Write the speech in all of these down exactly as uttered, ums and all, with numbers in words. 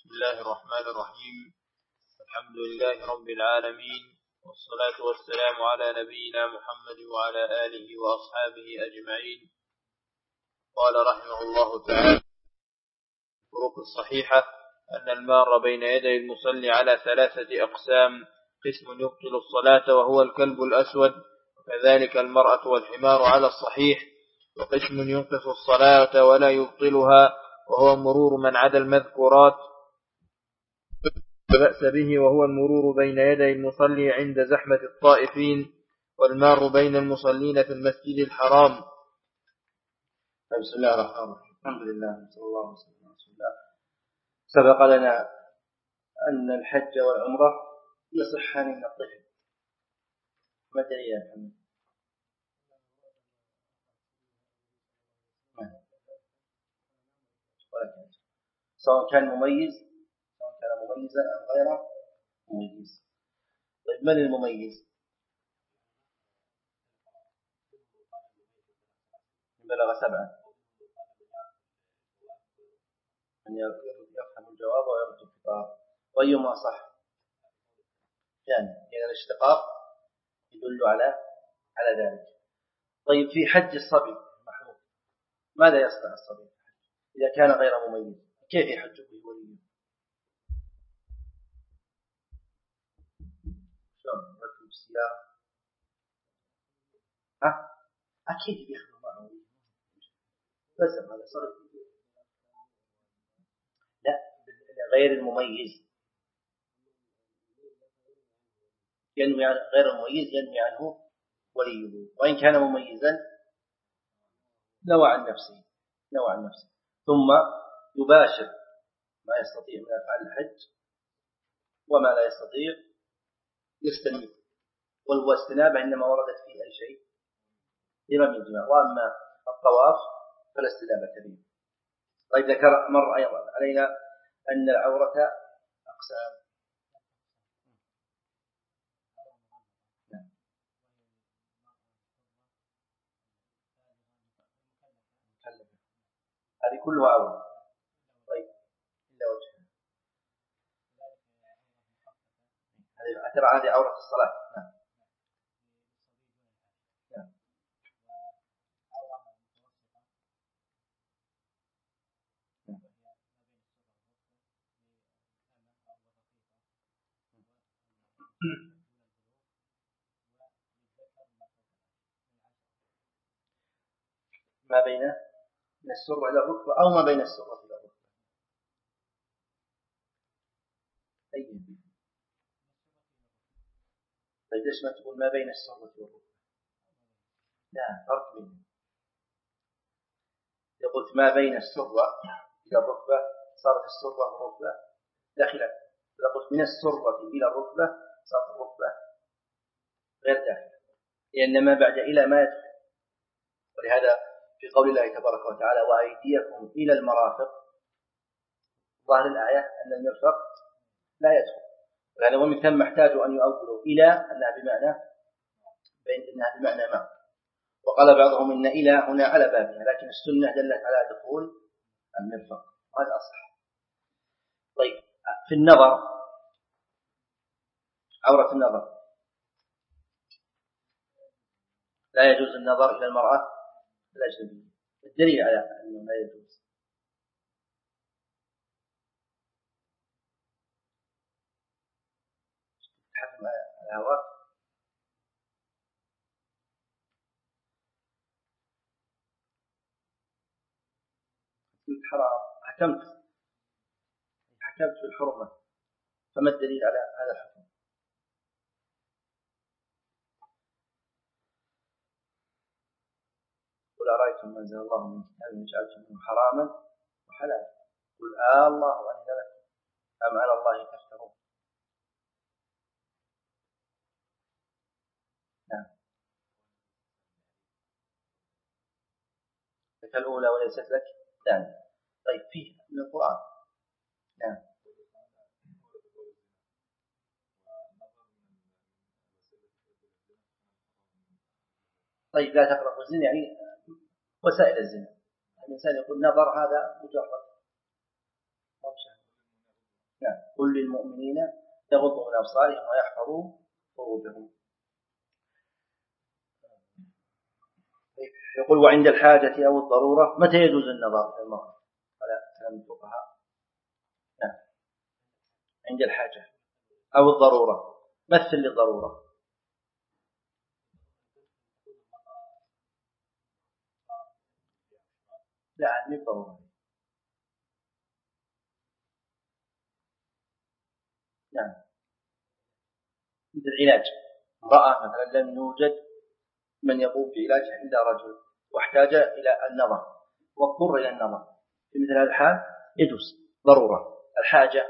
بسم الله الرحمن الرحيم. الحمد لله رب العالمين، والصلاة والسلام على نبينا محمد وعلى آله وأصحابه أجمعين. قال رحمه الله تعالى: الطرق الصحيحة أن المار بين يدي المصلي على ثلاثة أقسام: قسم يبطل الصلاة وهو الكلب الأسود، وكذلك المرأة والحمار على الصحيح، وقسم ينقص الصلاة ولا يبطلها وهو مرور من عدا المذكورات لا بأس به، وهو المرور بين يدي المصلي عند زحمة الطائفين، والمار بين المصلين في المسجد الحرام. بسم الله الرحمن الرحيم. الحمد لله صلى الله عليه وسلم. سبق لنا أن الحج والعمرة يصحان من الطفل. ما دليل يا محمد؟ سواء كان مميز سواء كان مميزا أو غير مميز. طيب من المميز؟ بلغ سبعة، من يفهم الجواب ويرد الخطاب. وأيما صح؟ يعني يعني الاشتقاق يدل على على ذلك. طيب في حج الصبي محمود ماذا يصنع الصبي إذا كان غير مميز؟ كيف يحج به وليه؟ شلون يركب السيارة؟ ها أكيد يخدم معه بس هذا صغير. لا، غير المميز ينوي عن غير المميز ينوي عنه وليه، وإن كان مميزا نوى عن نفسه نوى عن نفسه ثم يباشر ما يستطيع من أفعال الحج، وما لا يستطيع يستنيب. والاستنابة إنما وردت في أي شيء لرمي الجمار، وأما الطواف فلا استنابة به. طيب ذكر مر أيضا علينا أن العورة أقسام. هذه كلها عورة. طيب إلا وجهها، هذه ترى هذه عورة الصلاة. نعم. نعم. ما بين من السرة إلى الركبة أو ما بين السرة إلى الركبة. أي طيب ليش ما تقول ما بين السرة والركبة؟ لا، فرق بينهم. إذا قلت ما بين السرة إلى الركبة صارت السرة والركبة داخلة. إذا قلت من السرة إلى الركبة صارت الركبة غير داخلة، لأن ما بعد إلى ما يدخل. ولهذا في قول الله تبارك وتعالى: وأيديكم إلى المرافق، ظاهر الآية أن المرفق لا يدخل، يعني ومن ثم احتاجوا أن يؤولوا إلى أنها بمعنى بين أنها بمعنى ما. وقال بعضهم إن إلى هنا على بابها، لكن السنة دلت على دخول المرفق، هذا أصح. طيب في النظر، عورة النظر لا يجوز النظر إلى المرأة الأجنبية. الدليل على أنه لا يجوز حكم الهواء. الحرام حكمت حكمت في الحرمة، فما الدليل على هذا الحكم؟ قل أرأيتم ما أنزل الله من كتاب جعلتم حراما وحلالا قل آه الله أذن لكم أم على الله تفترون. نعم. لك الأولى وليست لك ثانية. طيب فيه من القرآن. نعم. طيب لا تقربوا الزنا يعني وسائل الزنا. الإنسان يقول نظر هذا مجرد ما شاء. نعم. قل للمؤمنين يغضوا من أبصارهم ويحفظوا فروجهم. يقول وعند الحاجة أو الضرورة متى يجوز النظر إلى المرأة؟ على كلام الفقهاء. نعم. عند الحاجة أو الضرورة. مثل للضرورة. لا مو ضرورة. نعم. مثل العلاج، امرأة مثلا لم يوجد من يقوم بعلاجها إلا رجل واحتاج إلى النظر واضطر إلى النظر، في مثل هذا الحال يجوز ضرورة. الحاجة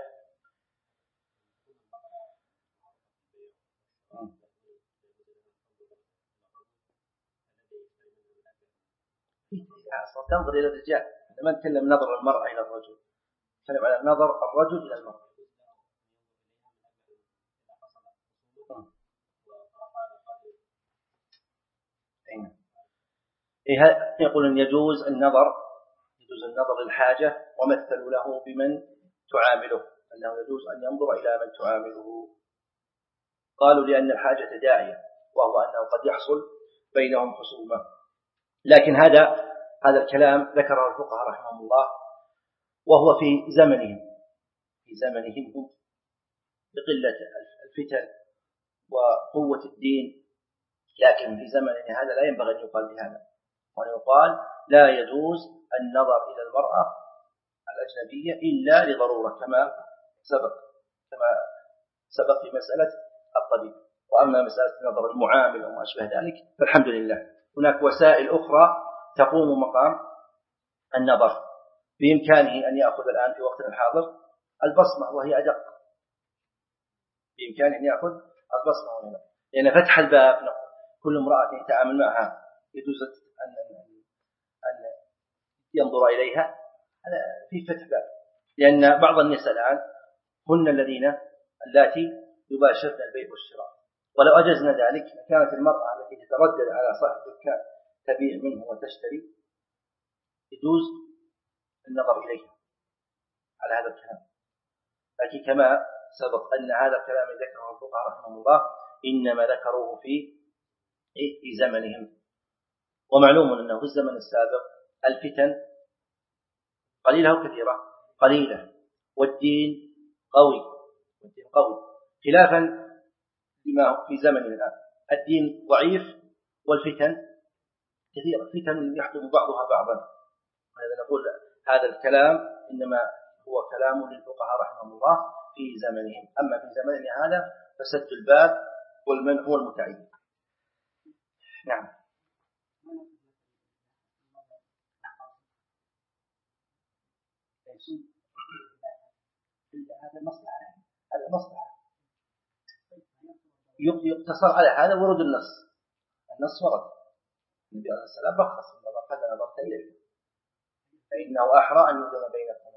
أصلا تنظر إلى الرجال، لما نتكلم نظر المرأة إلى الرجل، نتكلم على نظر الرجل إلى المرأة. يقول أن يجوز النظر يجوز النظر للحاجة، ومثلوا له بمن تعامله، أنه يجوز أن ينظر إلى من تعامله. قالوا لأن الحاجة داعية، وهو أنه قد يحصل بينهم خصومة. لكن هذا هذا الكلام ذكره الفقهاء رحمهم الله، وهو في زمنهم في زمنهم هم بقلة الفتن وقوة الدين، لكن في زمننا هذا لا ينبغي أن يقال بهذا، وأن يقال لا يجوز النظر إلى المرأة الأجنبية إلا لضرورة، كما سبق كما سبق في مسألة الطبيب. وأما مسألة نظر المعامل وما أشبه ذلك فالحمد لله هناك وسائل أخرى تقوم مقام النظر. بإمكانه أن يأخذ الآن في وقتنا الحاضر البصمة، وهي أدق. بإمكانه أن يأخذ البصمة وهي أدق، لأن يعني فتح الباب كل امرأة يتعامل معها يجوز أن أن ينظر إليها، هذا في فتح باب. لأن بعض النساء الآن هن الذين اللاتي يباشرن البيع والشراء، ولو أجزنا ذلك كانت المرأة التي تتردد على صاحب الدكان تبيع منه وتشتري يجوز النظر إليها على هذا الكلام. لكن كما سبق أن هذا الكلام ذكره الفقهاء رحمه الله إنما ذكروه في في زمنهم. ومعلوم أنه في الزمن السابق الفتن قليلة وكثيرة، قليلة والدين قوي والدين قوي، خلافا لما في زمننا الآن الدين ضعيف والفتن كثيرة، فتن يحكم بعضها بعضا. هذا نقول هذا الكلام إنما هو كلام للفقهاء رحمهم الله في زمنهم، أما في زمننا هذا فسد الباب والمنع هو المتعين. نعم. هذا مصلحة هذا مصلحة يقتصر على هذا ورد النص. النص ورد النبي عليه السلام رخص إذا قد نظرت إليه فإنه أحرى أن يوزن بينكما.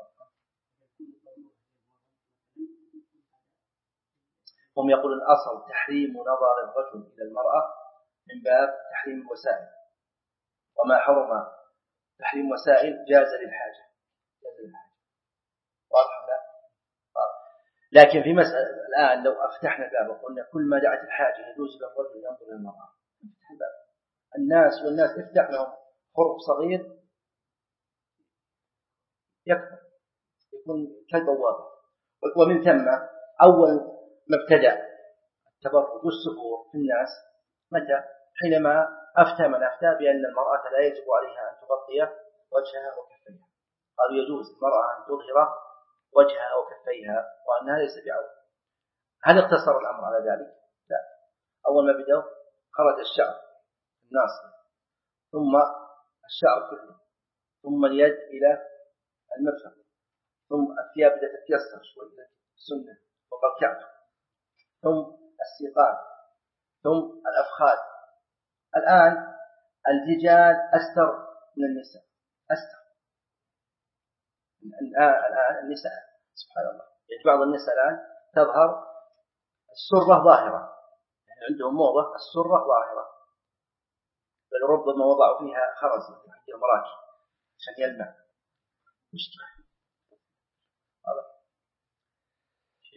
هم يقولون الأصل تحريم نظر الرجل إلى المرأة من باب تحريم الوسائل، وما حرم تحريم وسائل جاز للحاجة جاز للحاجة واضح لا؟ لكن في مسألة الآن لو أفتحنا الباب وقلنا كل ما دعت الحاجة يجوز للرجل ينظر إلى المرأة، الناس والناس افتح لهم خرق صغير يكفر يكون كالبوابة. ومن ثم أول ما ابتدأ التبرج والسفور في الناس متى؟ حينما أفتى من أفتى بأن المرأة لا يجب عليها أن تغطي وجهها وكفيها، قالوا يجوز المرأة أن تظهر وجهها وكفيها وأنها ليس بعورة. هل اقتصر الأمر على ذلك؟ لا. أول ما بدأوا خرج الشعر الناس، ثم الشعر كله، ثم اليد إلى المرفق، ثم الثياب بدأت تتيسر شوي إلى السنة فوق الكعب، ثم السيقان، ثم الأفخاذ. الآن الرجال أستر من النساء أستر. الآن النساء سبحان الله يعني بعض النساء الآن تظهر السرة ظاهرة، يعني عندهم موضة السرة ظاهرة، بل ربما وضعوا فيها خرز في المراكب عشان يلمع مشكلة.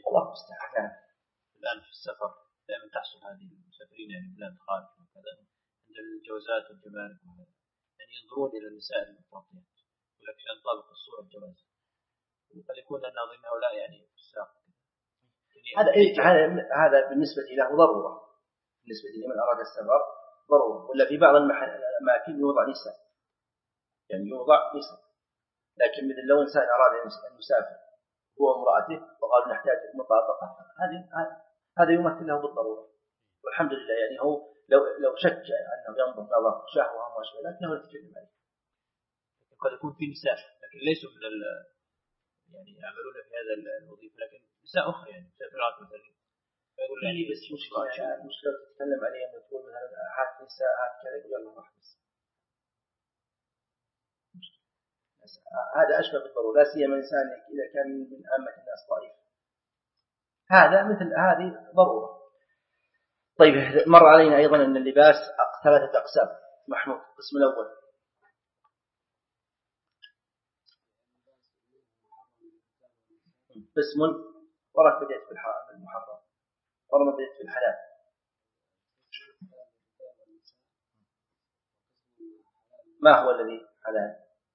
الله المستعان. نعم. الآن في السفر دائما تحصل هذه المسافرين يعني بلاد خارج وكذا عند الجوازات والجمارك يعني ينظرون إلى النساء المتغطيات ولكن ينطبق الصورة الجواز وقد يكون الناظرين هؤلاء يعني في الساق. هذا هذا بالنسبة له ضرورة، بالنسبة لمن أراد السفر ضرورة. ولا في بعض الأماكن يوضع نساء يعني يوضع نساء، لكن مثل لو إنسان أراد أن يسافر هو وامرأته وقال نحتاج مطابقة هذه هذا يمثل له بالضرورة. والحمد لله يعني هو لو لو شك أنه ينظر نظر شهوة أو ما شابه لكنه يتكلم عليه. قد يكون في نساء لكن ليسوا من ال يعني يعملون في هذا الوظيفة لكن نساء أخرى يعني مسافرات مثلا فيقول يعني بس مشكلة يعني مشكلة تتكلم عليها تقول مثلا هات نساء هات كذا يقول يلا راح بس هذا أشبه بالضرورة، لا سيما إنسان إذا كان من عامة الناس ضعيف هذا مثل هذه ضرورة. طيب مر علينا أيضا أن اللباس ثلاثة أقسام. محمود القسم الأول قسم ورك بديت في المحرم ورنا بديت في الحلال. ما هو الذي حلال؟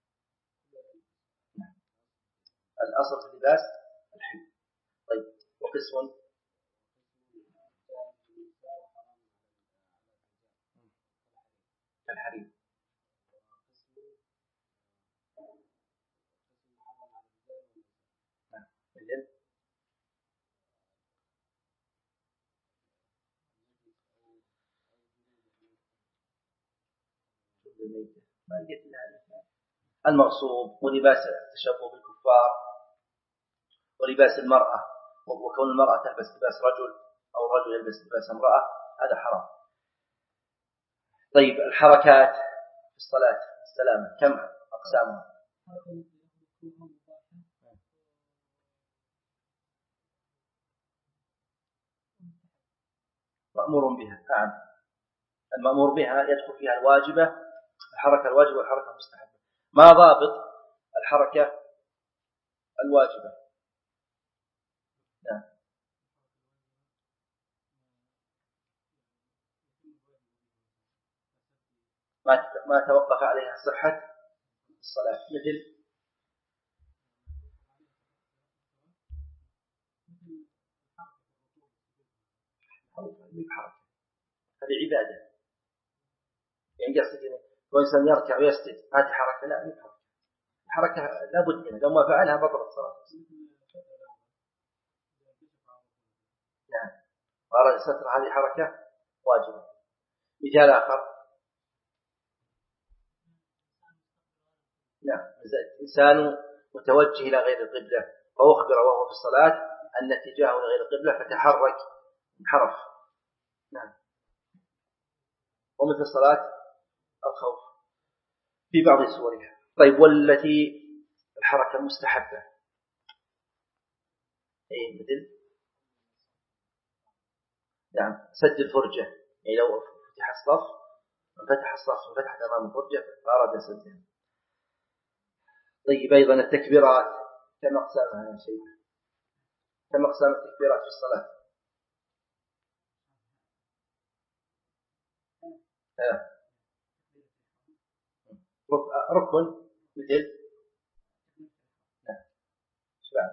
الأصل في اللباس الحل. طيب وقسم الحريم. مثل المغصوب ولباس التشبه بالكفار ولباس المرأة وكون المرأة تلبس لباس رجل أو الرجل يلبس لباس امرأة هذا حرام. طيب الحركات في الصلاة السلامة كم أقسامها؟ مأمور بها. نعم المأمور بها يدخل فيها الواجبة الحركة الواجبة والحركة المستحبة. ما ضابط الحركة الواجبة؟ نعم ما ما توقف عليها صحة الصلاة مثل حركة هذه عبادة يعني قصدي وإنسان يركع ويسجد هذه حركة لا هذه حركة حركة لابد منها لو ما فعلها بطلت الصلاة. نعم وأراد ستر هذه حركة واجبة. مثال آخر نعم إنسان متوجه إلى غير القبلة فأخبر وهو في الصلاة أن اتجاهه إلى غير القبلة فتحرك انحرف. نعم ومثل صلاة الخوف في بعض صورها. طيب والتي الحركة المستحبة أي مثل نعم سد الفرجة يعني لو فتح الصف فتح الصف وفتحت أمام الفرجة فأراد سدها. طيب أيضا التكبيرات كم أقسامها يا شيخ؟ كم أقسام التكبيرات في الصلاة؟ ها ركن مثل لا شباب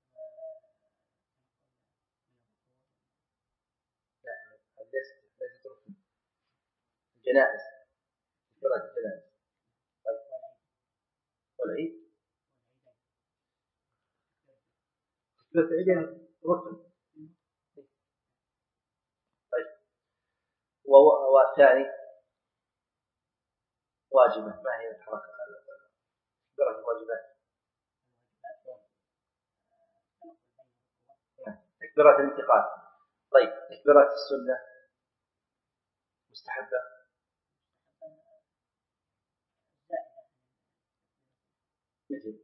لا ليست ليست ركن الجنائز تكبيرات الجنائز. طيب والعيد تكبيرات العيد ركن. طيب والثاني واجبة ما هي الحركة تكبيرات الواجبات؟ تكبيرات الانتقال. طيب تكبيرات السنة مستحبة مثل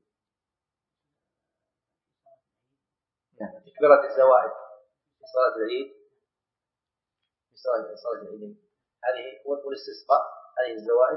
نعم تكبيرات الزوائد في صلاة العيد في صلاة صلاة العيدين هذه والاستسقاء هذه الزوائد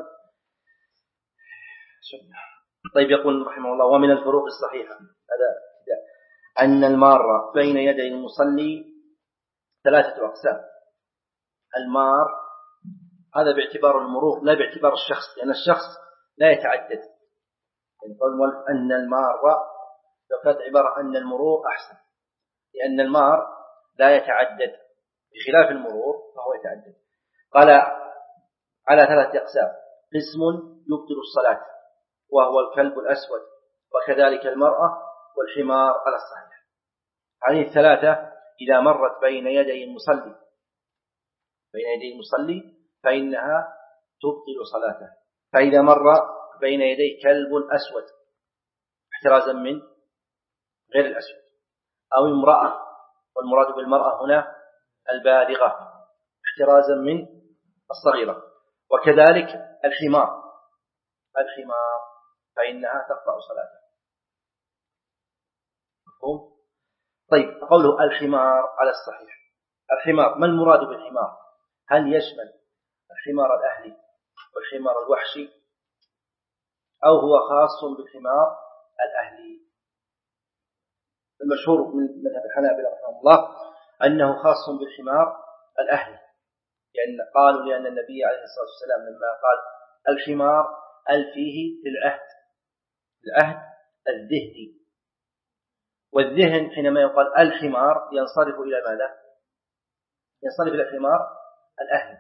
سنة. طيب يقول رحمه الله ومن الفروق الصحيحة هذا أن المار بين يدي المصلي ثلاثة أقسام. المار هذا باعتبار المرور لا باعتبار الشخص، لأن الشخص لا يتعدد. يقول أن المار لو كانت عبارة أن المرور أحسن، لأن المار لا يتعدد بخلاف المرور فهو يتعدد. قال على ثلاثة أقسام: قسم يبطل الصلاة وهو الكلب الأسود، وكذلك المرأة والحمار على الصحيح. هذه الثلاثة إذا مرت بين يدي المصلي بين يدي المصلي فإنها تبطل صلاته. فإذا مر بين يدي كلب أسود احترازا من غير الأسود، أو امرأة، والمراد بالمرأة هنا البالغة احترازا من الصغيرة، وكذلك الحمار الحمار فإنها تقطع صلاته. مفهوم؟ طيب، قوله الحمار على الصحيح، الحمار ما المراد بالحمار؟ هل يشمل الحمار الأهلي والحمار الوحشي، أو هو خاص بالحمار الأهلي؟ المشهور من مذهب الحنابلة رحمه الله أنه خاص بالحمار الأهلي، لأن قالوا لأن النبي عليه الصلاة والسلام لما قال الحمار أل فيه العهد العهد الذهني، والذهن حينما يقال الحمار ينصرف إلى ماذا؟ ينصرف إلى الحمار الأهلي.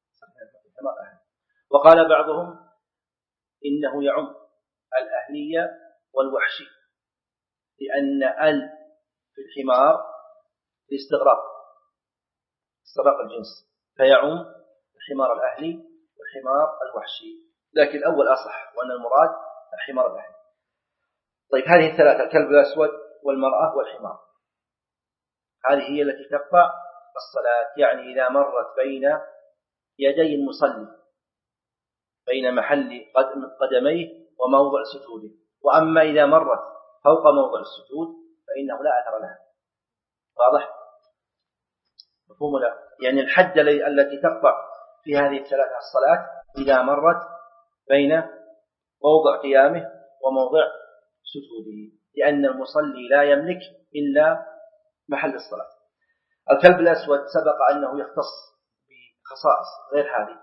وقال بعضهم إنه يعم الأهلية والوحشي، لأن ال في الحمار الاستغراق استغراق الجنس، فيعم الحمار الأهلي والحمار الوحشي، لكن الأول أصح، وأن المراد الحمار الأهلي. طيب، هذه الثلاثة: الكلب الأسود والمرأة والحمار، هذه هي التي تقطع الصلاة. يعني إذا مرت بين يدي المصلي بين محل قدميه وموضع سجوده. وأما إذا مرت فوق موضع السجود فإنه لا أثر لها. واضح؟ مفهوم لا؟ يعني الحد التي تقطع في هذه الثلاثة الصلاة إذا مرت بين موضع قيامه وموضع سجوده، لأن المصلي لا يملك إلا محل الصلاة. الكلب الأسود سبق أنه يختص بخصائص غير هذه.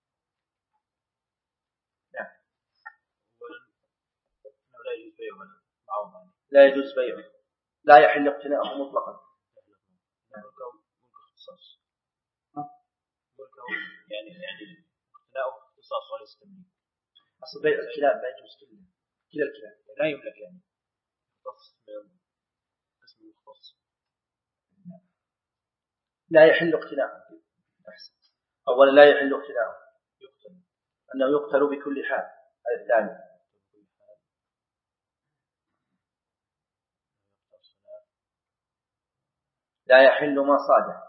نعم. لا يجوز بيعه، لا يحل اقتناؤه مطلقا. يعني يعني اقتناؤه اختصاص وليس تمليك. أصل بيع الكلاب لا يجوز كله، كلا الكلاب لا يملك، يعني يختص باسم مختص. لا يحل اقتناؤه. أحسن. أولا لا يحل اقتناؤه، يقتل أنه يقتل بكل حال. هذا الثاني. لا يحل ما صاده.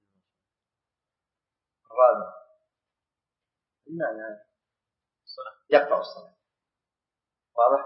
الرابع المعنى يقطع الصلاة. واضح؟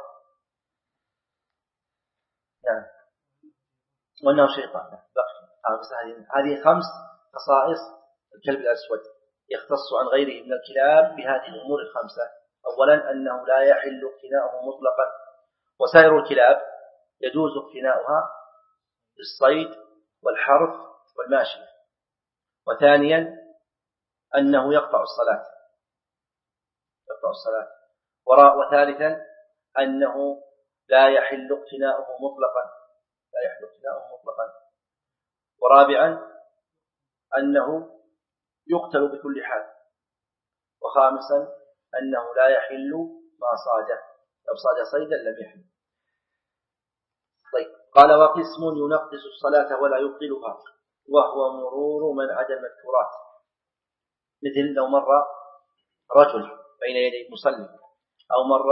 نعم. وأنه شيطان. هذه خمس خصائص الكلب الأسود، يختص عن غيره من الكلاب بهذه الأمور الخمسة. أولا أنه لا يحل اقتناؤه مطلقا، وسائر الكلاب يجوز اقتناؤها بالصيد والحرث والماشية. وثانيا أنه يقطع الصلاة يقطع الصلاة وثالثا أنه لا يحل اقتناؤه مطلقا لا يحل اقتناؤه مطلقا ورابعا أنه يقتل بكل حال. وخامسا أنه لا يحل ما صاده، لو صاد صيدا لم يحل. طيب، قال وقسم ينقص الصلاة ولا يبطلها وهو مرور من عدا المذكورات، مثل لو مر رجل بين يدي المصلي، أو مر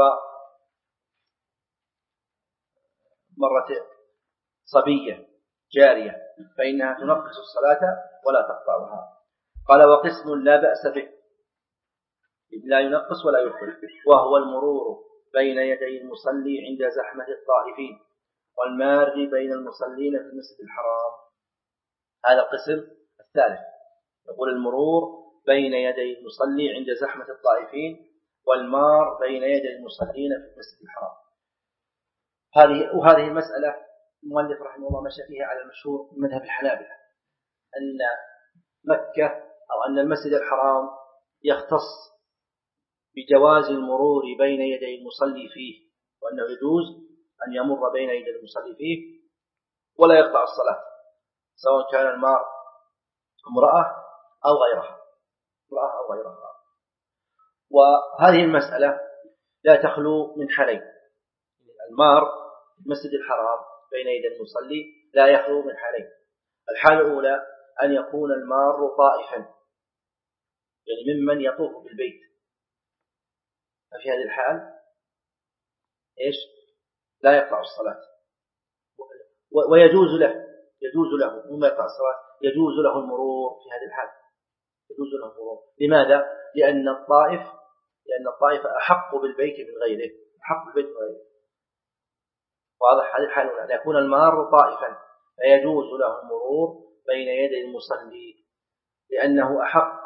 مرة صبية جارية، فإنها تنقص الصلاة ولا تقطعها. قال وقسم لا بأس به، لا ينقص ولا يبطل، وهو المرور بين يدي المصلي عند زحمة الطائفين والمار بين المصلين في المسجد الحرام. هذا القسم الثالث، يقول المرور بين يدي المصلي عند زحمة الطائفين والمار بين يدي المصلين في المسجد الحرام. هذه وهذه المسألة المؤلف رحمه الله مشى فيها على المشهور من مذهب الحنابلة أن مكة أو أن المسجد الحرام يختص بجواز المرور بين يدي المصلي فيه، وأنه يجوز أن يمر بين يدي المصلي فيه ولا يقطع الصلاة، سواء كان المار امرأة أو غيرها امرأة أو غيرها. وهذه المسألة لا تخلو من حالين. المار في المسجد الحرام بين يدي المصلي لا يخلو من حالين. الحالة الأولى أن يكون المار طائفا، يعني ممن يطوف بالبيت، ففي هذه الحال إيش؟ لا يقطع الصلاة، ويجوز له يجوز له مما يقطع الصلاة يجوز له المرور في هذه الحال، يجوز له المرور. لماذا؟ لأن الطائف لأن الطائف أحق بالبيت من غيره، أحق بالبيت من غيره. واضح؟ هذه الحالة أن يكون المار طائفا فيجوز له المرور بين يدي المصلي لأنه أحق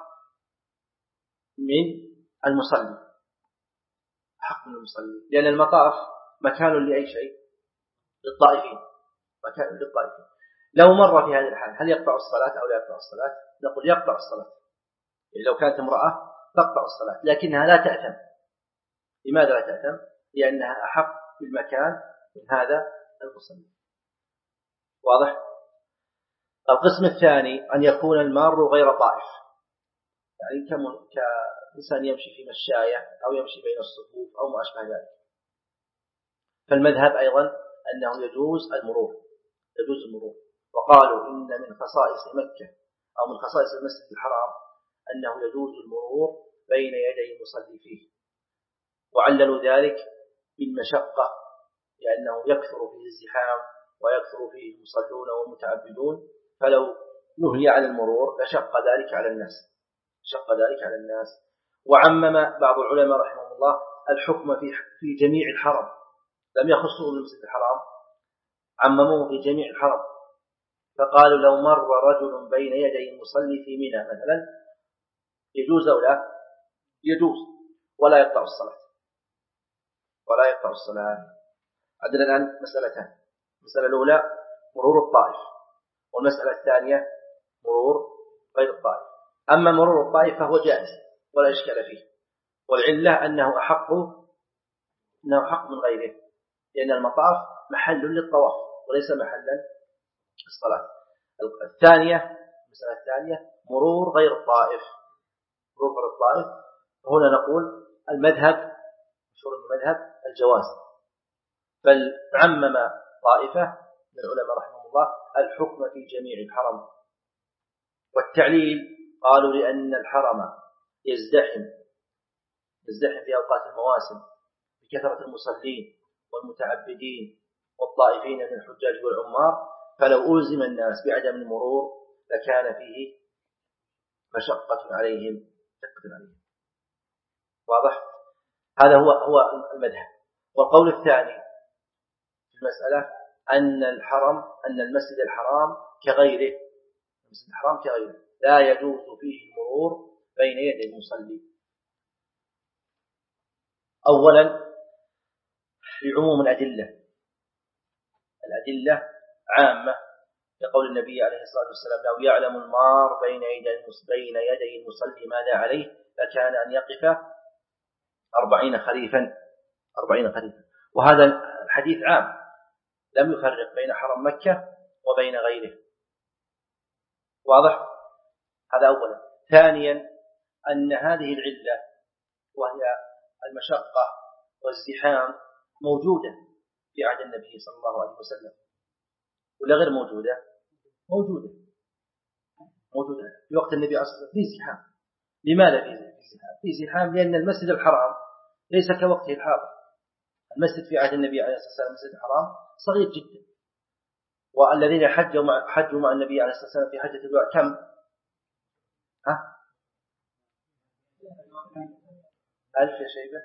من المصلي، أحق من المصلي، لأن المطاف مكان لأي شيء؟ للطائفين، مكان للطائفين. لو مر في هذه الحال هل يقطع الصلاة أو لا يقطع الصلاة؟ نقول يقطع الصلاة. يعني لو كانت امرأة تقطع الصلاة لكنها لا تأثم. لماذا لا تأثم؟ لأنها أحق بالمكان من هذا المصلي. واضح؟ القسم الثاني أن يكون المار غير طائف، يعني كإنسان يمشي في مشاية أو يمشي بين الصفوف أو ما أشبه ذلك. فالمذهب أيضا أنه يجوز المرور يجوز المرور وقالوا إن من خصائص مكة أو من خصائص المسجد الحرام أنه يجوز المرور بين يدي المصلي فيه، وعللوا ذلك بالمشقة لأنه يكثر فيه الزحام ويكثر فيه المصلون والمتعبدون، فلو نهي عن المرور لشق ذلك على الناس شق ذلك على الناس. وعمم بعض العلماء رحمه الله الحكم في في جميع الحرم، لم يخصوه بالمسجد الحرام، عمموه في جميع الحرم، فقالوا لو مر رجل بين يدي المصلي في منى مثلا يجوز أو لا؟ يجوز ولا يقطع الصلاة ولا يقطع الصلاة. عندنا الآن مسألتان، المسألة الأولى مرور الطائف، والمسألة الثانية مرور غير الطائف. أما مرور الطائف فهو جائز ولا إشكال فيه، والعلة أنه أحق أنه حق من غيره، لأن المطاف محل للطواف وليس محلا للصلاة. الثانية المسألة الثانية مرور غير الطائف مرور غير الطائف هنا نقول المذهب مشهور المذهب الجواز، بل عمم طائفة من العلماء رحمه الله الحكم في جميع الحرم. والتعليل قالوا لأن الحرم يزدحم يزدحم في أوقات المواسم بكثرة المصلين والمتعبدين والطائفين من الحجاج والعمار، فلو ألزم الناس بعدم المرور لكان فيه مشقة عليهم مشقة عليهم. واضح؟ هذا هو هو المذهب. والقول الثاني في المسألة أن الحرم أن المسجد الحرام كغيره المسجد الحرام كغيره لا يجوز فيه المرور بين يدي المصلي. أولا لعموم الأدلة الأدلة عامة، يقول النبي عليه الصلاة والسلام لو يعلم المار بين بين يدي المصلي ماذا عليه لكان أن يقف أربعين خريفا أربعين خريفا. وهذا الحديث عام لم يفرق بين حرم مكة وبين غيره. واضح؟ هذا أولا. ثانيا أن هذه العلة وهي المشقة والزحام موجودة في عهد النبي صلى الله عليه وسلم ولا غير موجودة؟ موجودة موجودة في وقت النبي صلى الله عليه وسلم في زحام. لماذا في زحام؟ في زحام لأن المسجد الحرام ليس كوقته الحاضر. المسجد في عهد النبي عليه الصلاة والسلام المسجد الحرام صغير جدا، والذين حجوا مع حجوا مع النبي عليه الصلاة والسلام في حجة الوداع كم؟ ها؟ ألف يا شيبة؟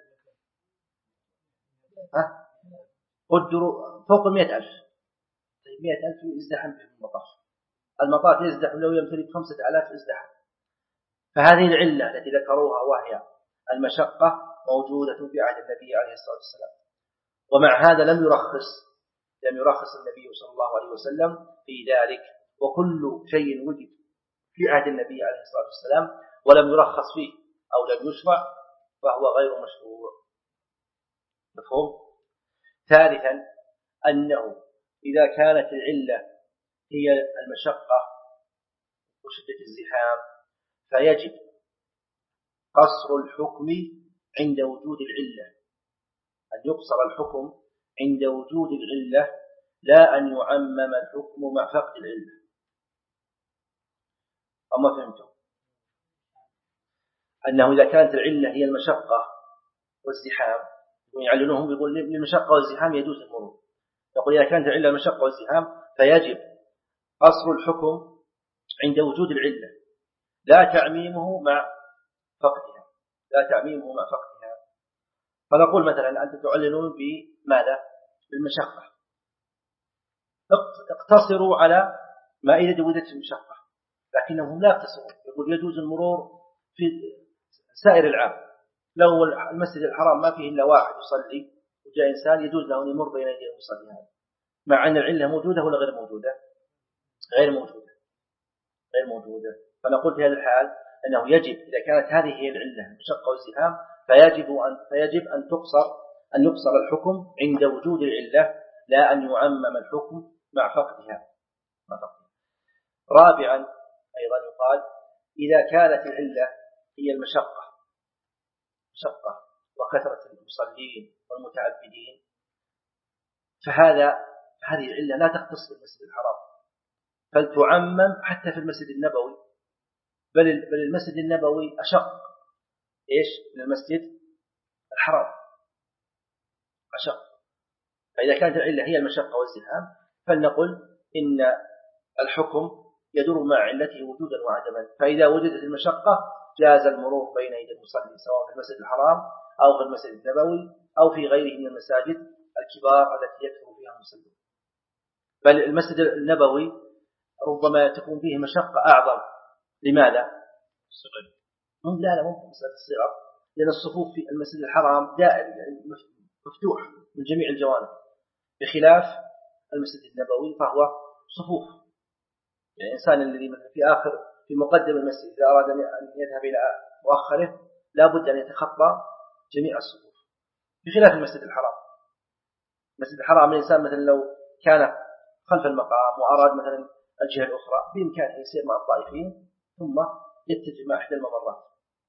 ها؟ قدروا فوق مئة ألف. طيب مئة ألف يزدحم في المطاف، المطاف يزدحم لو يمتلك خمسة آلاف يزدحم. فهذه العلة التي ذكروها وهي المشقة موجودة في عهد النبي عليه الصلاة والسلام، ومع هذا لم يرخص لم يرخص النبي صلى الله عليه وسلم في ذلك، وكل شيء وجد في عهد النبي عليه الصلاة والسلام ولم يرخص فيه أو لم يشرع فهو غير مشروع. مفهوم؟ ثالثا أنه إذا كانت العلة هي المشقة وشدة الزحام فيجب قصر الحكم عند وجود العلة، أن يقصر الحكم عند وجود العلة لا أن يعمم الحكم مع فقد العلة. أما فهمتم؟ أنه إذا كانت العلة هي المشقة والزحام ويعلنهم يقول للمشقة والزحام يجوز المرور، يقول إذا كانت العلة المشقة والزحام فيجب قصر الحكم عند وجود العلة لا تعميمه مع فقدها، لا تعميمه مع فقدها. فنقول مثلا أنت تعلنون بماذا؟ بالمشقة، اقتصروا على ما إذا وجدت المشقة، لكنهم لا يقتصرون، يقول يجوز المرور في سائر العام. لو المسجد الحرام ما فيه إلا واحد يصلي وجاء إنسان يجوز له أن يمر بين يدي المصلي هذا، مع أن العلة موجودة ولا غير موجودة؟ غير موجودة، غير موجودة. فنقول في هذا الحال أنه يجب إذا كانت هذه هي العلة المشقة والزحام فيجب أن فيجب أن تقصر أن يقصر الحكم عند وجود العلة لا أن يعمم الحكم مع فقدها. مع فقدها. رابعا أيضا يقال إذا كانت العلة هي المشقة مشقة وكثرة المصلين والمتعبدين فهذا هذه العلة لا تختص بالمسجد الحرام بل تعمم حتى في المسجد النبوي، بل بل المسجد النبوي أشق إيش من المسجد الحرام، أشق. فإذا كانت العلة هي المشقة والزحام فلنقل إن الحكم يدور مع علته وجودا وعدما، فإذا وجدت المشقة جاز المرور بين يدي المصلي سواء في المسجد الحرام أو في المسجد النبوي أو في غيره من المساجد الكبار التي يكثر فيها المصلين. بل المسجد النبوي ربما تكون فيه مشقة أعظم. لماذا؟ هم لا لا ممكن مسألة الصغر، لأن الصفوف في المسجد الحرام دائم مفتوح من جميع الجوانب، بخلاف المسجد النبوي فهو صفوف. يعني الإنسان الذي مثلا في آخر في مقدم المسجد إذا أراد أن يذهب إلى مؤخره لا بد أن يتخطى جميع الصفوف، بخلاف المسجد الحرام. المسجد الحرام الإنسان مثلا لو كان خلف المقام وأراد مثلا الجهة الأخرى بإمكانه يسير مع الطائفين ثم يتجه مع إحدى الممرات.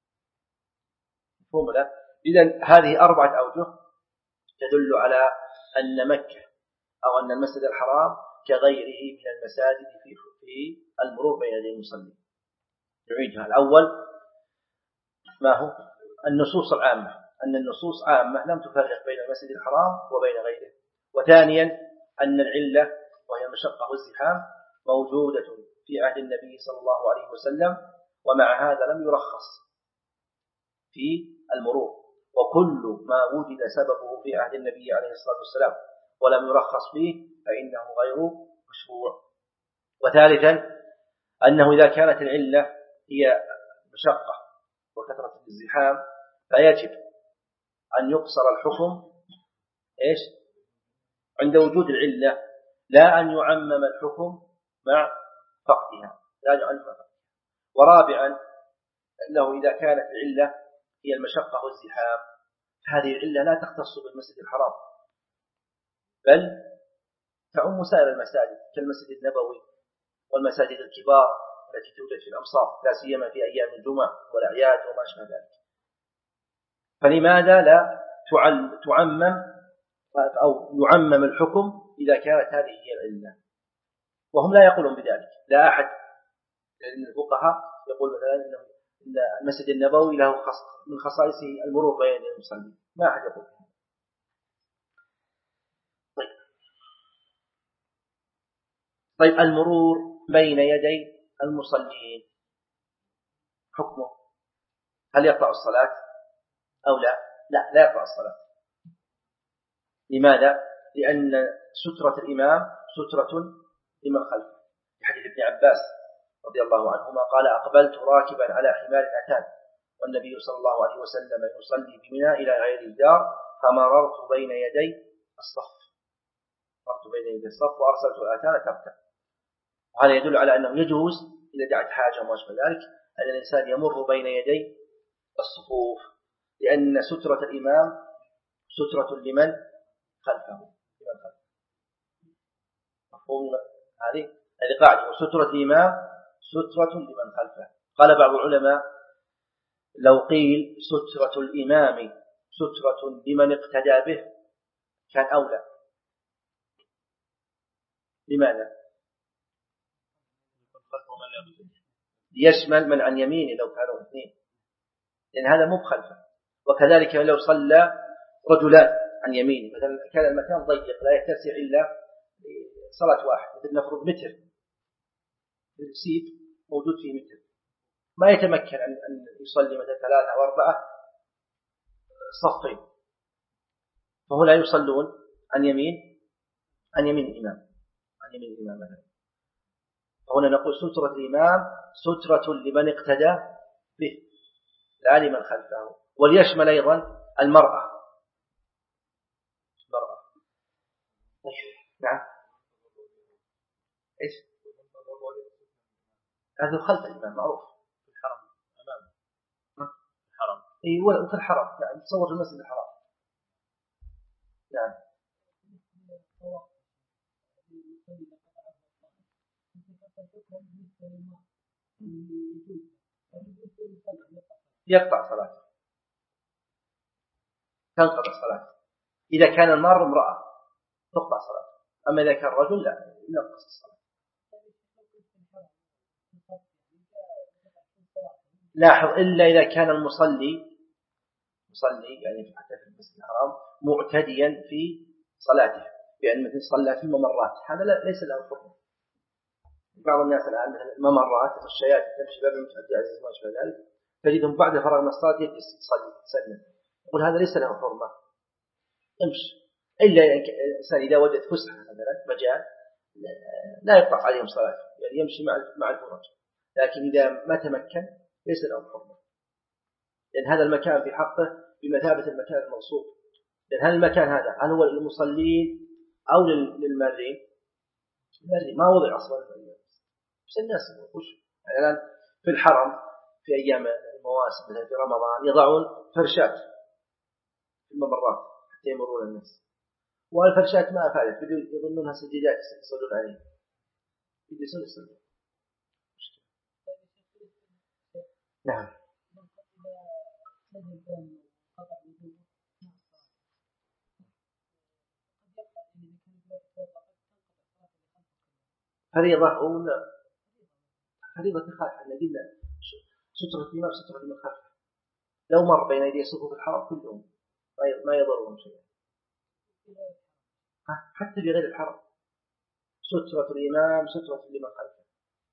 مفهوم لا؟ إذن هذه أربعة أوجه تدل على أن مكة أو أن المسجد الحرام كغيره من المساجد في في المرور بين يدي المصلين. نعيدها. الأول ما هو؟ النصوص العامة، أن النصوص عامة لم تفرق بين المسجد الحرام وبين غيره. وثانيا أن العلة وهي المشقة والزحام موجودة في عهد النبي صلى الله عليه وسلم، ومع هذا لم يرخص في المرور، وكل ما وجد سببه في عهد النبي عليه الصلاة والسلام ولم يرخص فيه فإنه غير مشروع. وثالثا أنه إذا كانت العلة هي مشقة وكثرة الزحام فيجب أن يقصر الحكم إيش عند وجود العلة لا أن يعمم الحكم مع فقدها، لا يعمم فقدها. ورابعا أنه إذا كانت العلة هي المشقة والزحام هذه العلة لا تختص بالمسجد الحرام بل تعم سائر المساجد كالمسجد النبوي والمساجد الكبار التي توجد في الأمصار لا سيما في أيام الجمعة والأعياد وما شابه ذلك. فلماذا لا تعمم أو يعمم الحكم إذا كانت هذه هي العلة؟ وهم لا يقولون بذلك، لا أحد من الفقهاء يقول مثلا إن المسجد النبوي له من خصائصه المرور بين المصلين، ما أحد يقول. طيب. طيب المرور بين يدي المصلين حكمه هل يقطع الصلاة أو لا؟ لا لا يقطع الصلاة. لماذا؟ لأن سترة الإمام سترة لمن خلفه. في حديث ابن عباس رضي الله عنهما قال أقبلت راكبا على حمار أتان والنبي صلى الله عليه وسلم يصلي بمنى إلى غير الدار فمررت بين يدي الصف. مرت بين يدي الصف وأرسلت الآتان ترتع. وهذا يدل على أنه يجوز إذا دعت حاجة وما أشبه ذلك أن الإنسان يمر بين يدي الصفوف، لأن سترة الإمام سترة لمن خلفه. لمن خلفه. مفهوم هذه هذه قاعدة، سترة الإمام سترة لمن خلفه. قال بعض العلماء لو قيل سترة الإمام سترة لمن اقتدى به كان أولى. لماذا؟ يشمل من عن يمينه لو كانوا اثنين، لأن هذا مو بخلفه. وكذلك لو صلى رجلان عن يمينه، مثلا كان المكان ضيق لا يتسع إلا صلاة واحد، مثل نفرض متر، السيف موجود فيه متر، ما يتمكن أن يصلي مثلا ثلاثة أو أربعة صفين، فهؤلاء يصلون عن يمين عن يمين الإمام عن يمين الإمام مثلا. فهنا نقول سترة الإمام سترة لمن اقتدى به لا لمن خلفه. وليشمل أيضا المرأة. المرأة نعم إيش هذا خلف الإمام معروف في الحرم أمامه الحرم أي وفي الحرم يعني تصور في المسجد الحرام. نعم يقطع صلاته، تنقطع صلاته. إذا كان المار امرأة تقطع صلاته، أما إذا كان رجل لا ينقص الصلاة. لاحظ إلا إذا كان المصلي مصلي يعني حتى في المسجد الحرام معتديا في صلاته، بأن مثل صلى في الممرات هذا ليس له حكم. بعض الناس الآن مثل الممرات والشيات تمشي باب المتعدي عزيز ما شابه ذلك، تجدهم بعد فرغ من الصلاة يجلس يصلي يسلم، يقول هذا ليس له حرمة امشي. إلا الإنسان إذا وجد فسحة مثلا مجال لا يقطع عليهم صلاته، يعني يمشي مع مع الفرج، لكن إذا ما تمكن ليس له حرمة، لأن هذا المكان في حقه بمثابة المكان الموصوف. لأن هذا المكان هذا هل هو للمصلين أو للمارين؟ المارين ما وضع أصلا المارين، بس الناس وش يعني الآن في الحرم في أيام المواسم مثلا في رمضان يضعون فرشات في الممرات حتى يمرون الناس، والفرشات ما أفادت، يظنونها سجدات يصلون عليها، يجلسون يصلون. نعم فريضة أو لا فريضة تخالف. احنا قلنا سترة الإمام سترة لمن خلفه، لو مر بين يدي صفوف الحرم كلهم ما يضرهم شيء حتى بغير الحرم. سترة الإمام سترة لمن خلفه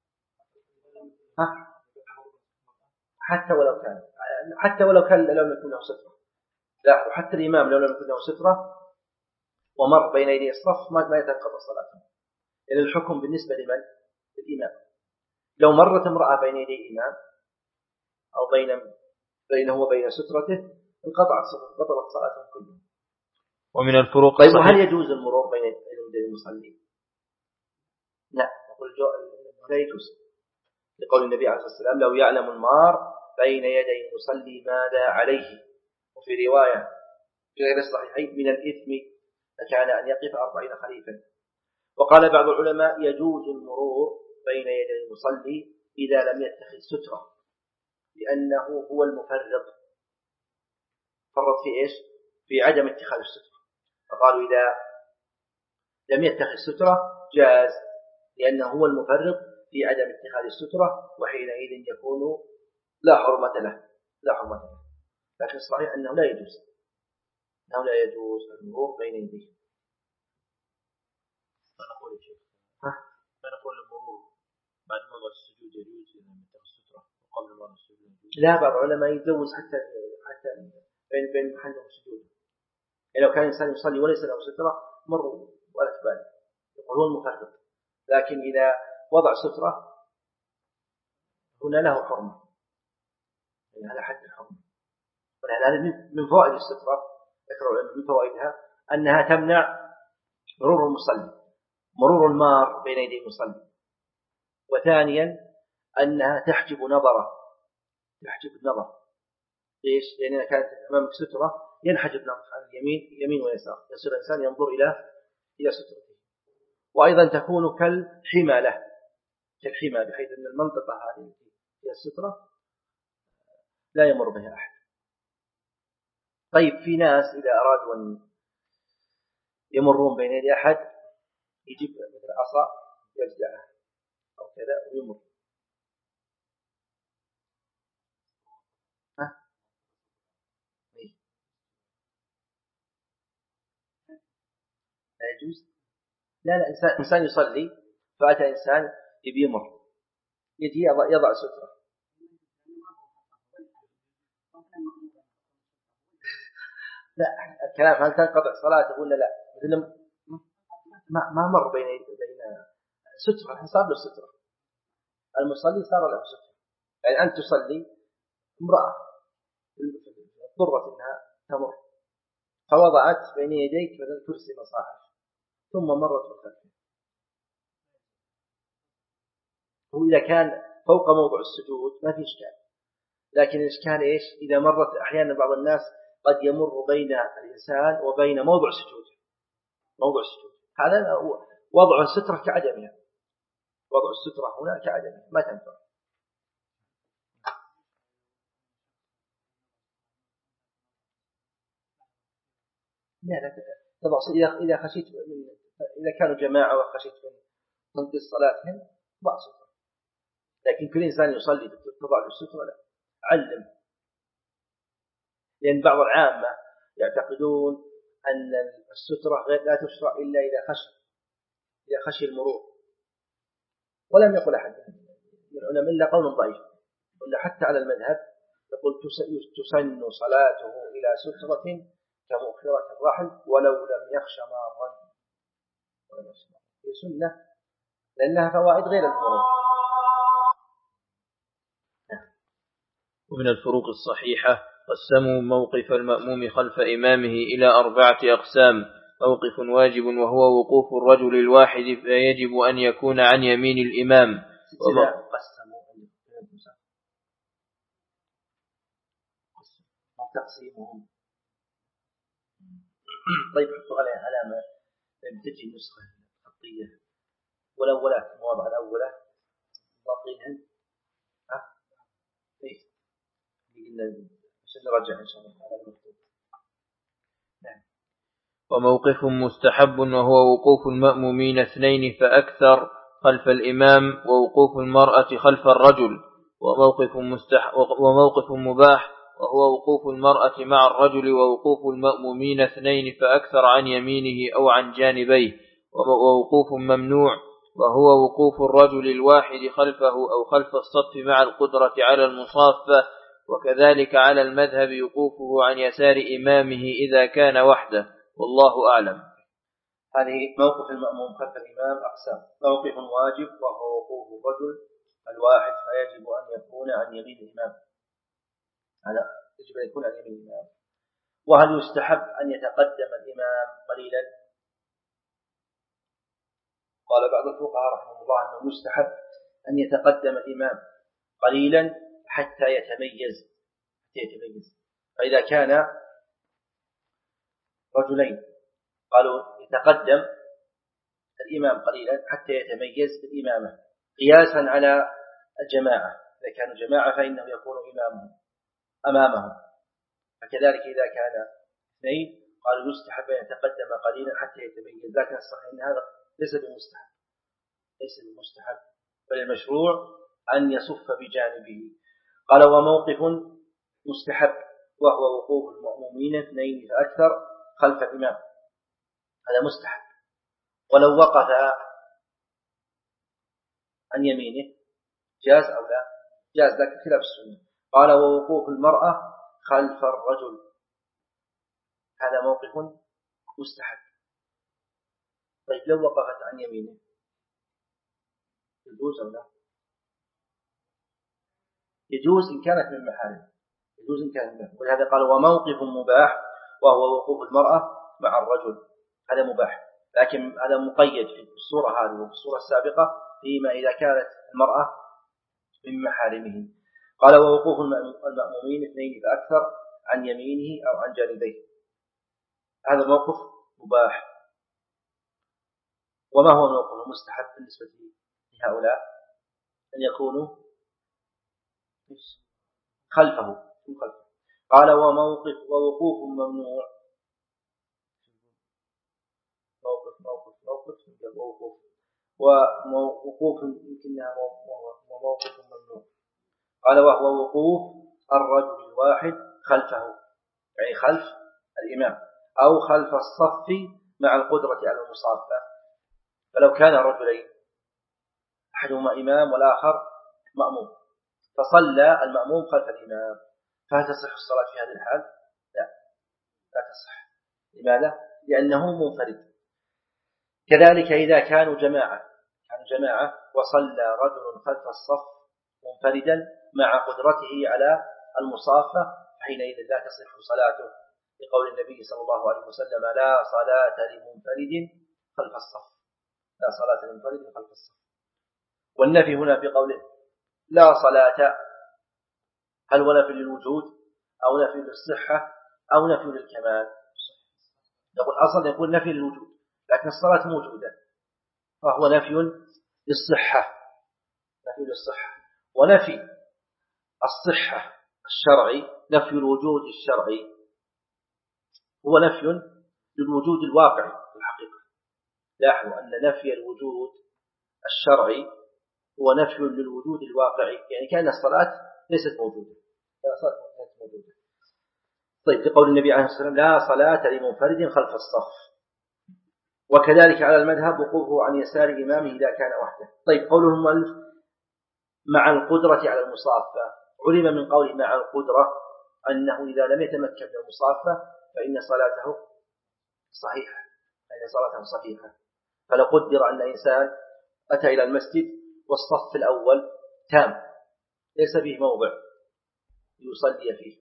ها؟ حتى ولو كان حتى ولو كان لو لم يكن له سترة. لاحظوا حتى الإمام لو لم يكن له سترة ومر بين يدي الصف ما يتنقض صلاته، لأن الحكم بالنسبة لمن؟ الإمام. لو مرت امرأة بين يدي الإمام أو بين بينه وبين سترته انقطعت بطلت صلاته كلها. ومن الفروق طيب وهل يجوز المرور بين يدي المصلين؟ لا نقول لا يجوز، لقول النبي عليه الصلاة والسلام لو يعلم المار بين يدي المصلي ماذا عليه، وفي رواية في غير الصحيحين من الإثم فكان أن يقف أربعين خريفا. وقال بعض العلماء يجوز المرور بين يدي المصلي إذا لم يتخذ سترة، لأنه هو المفرط، فرط في إيش؟ في عدم اتخاذ السترة، فقالوا إذا لم يتخذ سترة جاز، لأنه هو المفرط في عدم اتخاذ السترة، وحينئذ يكون لا حرمة له لا حرمة له. لكن الصحيح أنه لا يجوز أنه لا يجوز المرور بين يديه. ما نقول يا شيخ ما نقول المرور بعد موضع السجود يجوز إذا لم يتخذ السترة وقبل موضع السجود يجوز؟ لا بعض العلماء يجوز حتى حتى بين بين محل السجود، يعني لو كان الإنسان يصلي وليس له سترة مر ولا تبالي، يقول هو المفرط. لكن إذا وضع سترة هنا له حرمة، يعني على حد الحرمة. ولهذا من فوائد السترة ذكروا من فوائدها أنها تمنع مرور المصلي، مرور المار بين يدي المصلي. وثانيا أنها تحجب نظره، تحجب النظر. ليش؟ لأنها كانت أمامك سترة ينحجب نظر عن اليمين يمين ويسار، يصير الإنسان ينظر إلى إلى سترته. وأيضا تكون كالحمى له، كالحمى، بحيث أن المنطقة هذه هي السترة لا يمر بها أحد. طيب في ناس إذا أرادوا أن يمرون بين يدي أحد يجيب مثل عصا يجدعه أو كذا ويمر. ها؟ لا يجوز. لا لا، إنسان, إنسان يصلي فأتى إنسان يبي يمر، يجي يضع سترة. لا، الكلام هل تنقطع صلاته ولا لا؟ مثل ما ما مر بين بين سترة، صار له سترة. المصلي صار له سترة. يعني أنت تصلي، امرأة اضطرت إنها تمر فوضعت بين يديك مثل كرسي مصاحف ثم مرت بالخلف. وإذا كان فوق موضع السجود ما في إشكال، لكن الإشكال إيش؟ إذا مرت أحيانا بعض الناس قد يمر بين الإنسان وبين موضع سجوده، موضع السجود هذا وضع السترة كعدمها، وضع السترة هنا كعدمها ما تنفع. لا لا طبعا إذا إذا خشيت من إذا كانوا جماعة وخشيت من ضد صلاتهم ضع سترة، لكن كل إنسان يصلي تضع له السترة لا، علم. لأن بعض العامة يعتقدون أن السترة غير لا تشرع إلا إذا خشي إذا خشي المرور، ولم يقل أحد من العلماء إلا قول ضعيف، ولا حتى على المذهب يقول تسن صلاته إلى سترة كمؤخرة الرحل ولو لم يخش مارا، هي سنة لأنها فوائد غير الفروض. ومن الفروق الصحيحة قسموا موقف المأموم خلف إمامه إلى أربعة أقسام: موقف واجب وهو وقوف الرجل الواحد فيجب أن يكون عن يمين الإمام. قسموا تقسيمهم. طيب حطوا عليها علامة لم تجي نسخة خطية والأولات المواضع الأولى باطلين ها إيه عشان نرجع إن شاء الله على المكتوب. نعم. وموقف مستحب وهو وقوف المأمومين اثنين فأكثر خلف الإمام ووقوف المرأة خلف الرجل. وموقف مستح وموقف مباح وهو وقوف المرأة مع الرجل ووقوف المأمومين اثنين فأكثر عن يمينه أو عن جانبيه. ووقوف ممنوع وهو وقوف الرجل الواحد خلفه أو خلف الصف مع القدرة على المصافة، وكذلك على المذهب وقوفه عن يسار إمامه إذا كان وحده، والله أعلم. هذه موقف المأموم خلف الإمام أقسام: موقف واجب وهو وقوف الرجل الواحد فيجب أن يكون عن يمين الإمام، هذا يجب أن يكون عن يمين الإمام. وهل يستحب أن يتقدم الإمام قليلا؟ قال بعض الفقهاء رحمه الله أنه يستحب أن يتقدم الإمام قليلا حتى يتميز حتى يتميز فإذا كان رجلين قالوا يتقدم الإمام قليلا حتى يتميز بالإمامة قياسا على الجماعة، إذا كانوا جماعة فإنه يكون إمامهم أمامهم، فكذلك إذا كان اثنين قالوا يستحب أن يتقدم قليلا حتى يتميز، لكن الصحيح أن هذا ليس بمستحب ليس بمستحب بل المشروع أن يصف بجانبه. قال وموقف مستحب وهو وقوف المأمومين اثنين فأكثر خلف الإمام، هذا مستحب ولو وقف عن يمينه جاز أو لا جاز، لكن خلاف السنة. قال ووقوف المرأة خلف الرجل، هذا موقف مستحب. طيب لو وقفت عن يمينه يجوز أو لا؟ يجوز إن كانت من محارم، يجوز إن كانت من محارم. ولهذا قال وموقف مباح وهو وقوف المرأة مع الرجل، هذا مباح، لكن هذا مقيد في الصورة هذه وفي الصورة السابقة فيما إذا كانت المرأة من محارمه. قال ووقوف المأمومين اثنين فأكثر عن يمينه أو عن جانبيه، هذا موقف مباح. وما هو الموقف المستحب بالنسبة لهؤلاء؟ أن يكونوا خلفه. قال وموقف ووقوف ممنوع، موقف موقف موقف ووقوف ووقوف يمكنها وموقف ممنوع. قال وهو وقوف الرجل الواحد خلفه، يعني خلف الإمام أو خلف الصف مع القدرة على المصافة. فلو كان رجلين أحدهما إمام والآخر مأموم، فصلى المأموم خلف الإمام، فهل تصح الصلاة في هذه الحال؟ لا، لا تصح. لماذا؟ لأنه منفرد. كذلك إذا كانوا جماعة كانوا جماعة وصلى رجل خلف الصف منفردا مع قدرته على المصافة، حينئذ لا تصح صلاته، لقول النبي صلى الله عليه وسلم لا صلاة لمنفرد خلف الصف، لا صلاة لمنفرد خلف الصف. والنفي هنا في قوله لا صلاة، هل هو نفي للوجود أو نفي للصحة أو نفي للكمال؟ يقول أصلا يقول نفي للوجود، لكن الصلاة موجودة، فهو نفي للصحة، نفي للصحة. ونفي الصحة الشرعي نفي الوجود الشرعي هو نفي للوجود الواقعي في الحقيقة. لاحظوا أن نفي الوجود الشرعي هو نفي للوجود الواقعي، يعني كأن الصلاة ليست موجودة، كأن الصلاة ليست موجودة. طيب لقول النبي عليه الصلاة والسلام لا صلاة لمنفرد خلف الصف. وكذلك على المذهب وقوفه عن يسار إمامه إذا كان وحده. طيب قوله المؤلف مع القدرة على المصافة، علم من قوله مع القدرة أنه إذا لم يتمكن من المصافة فإن صلاته صحيحة، فإن صلاته صحيحة. فلو قدر أن إنسان أتى إلى المسجد والصف الأول تام ليس فيه موضع يصلي فيه،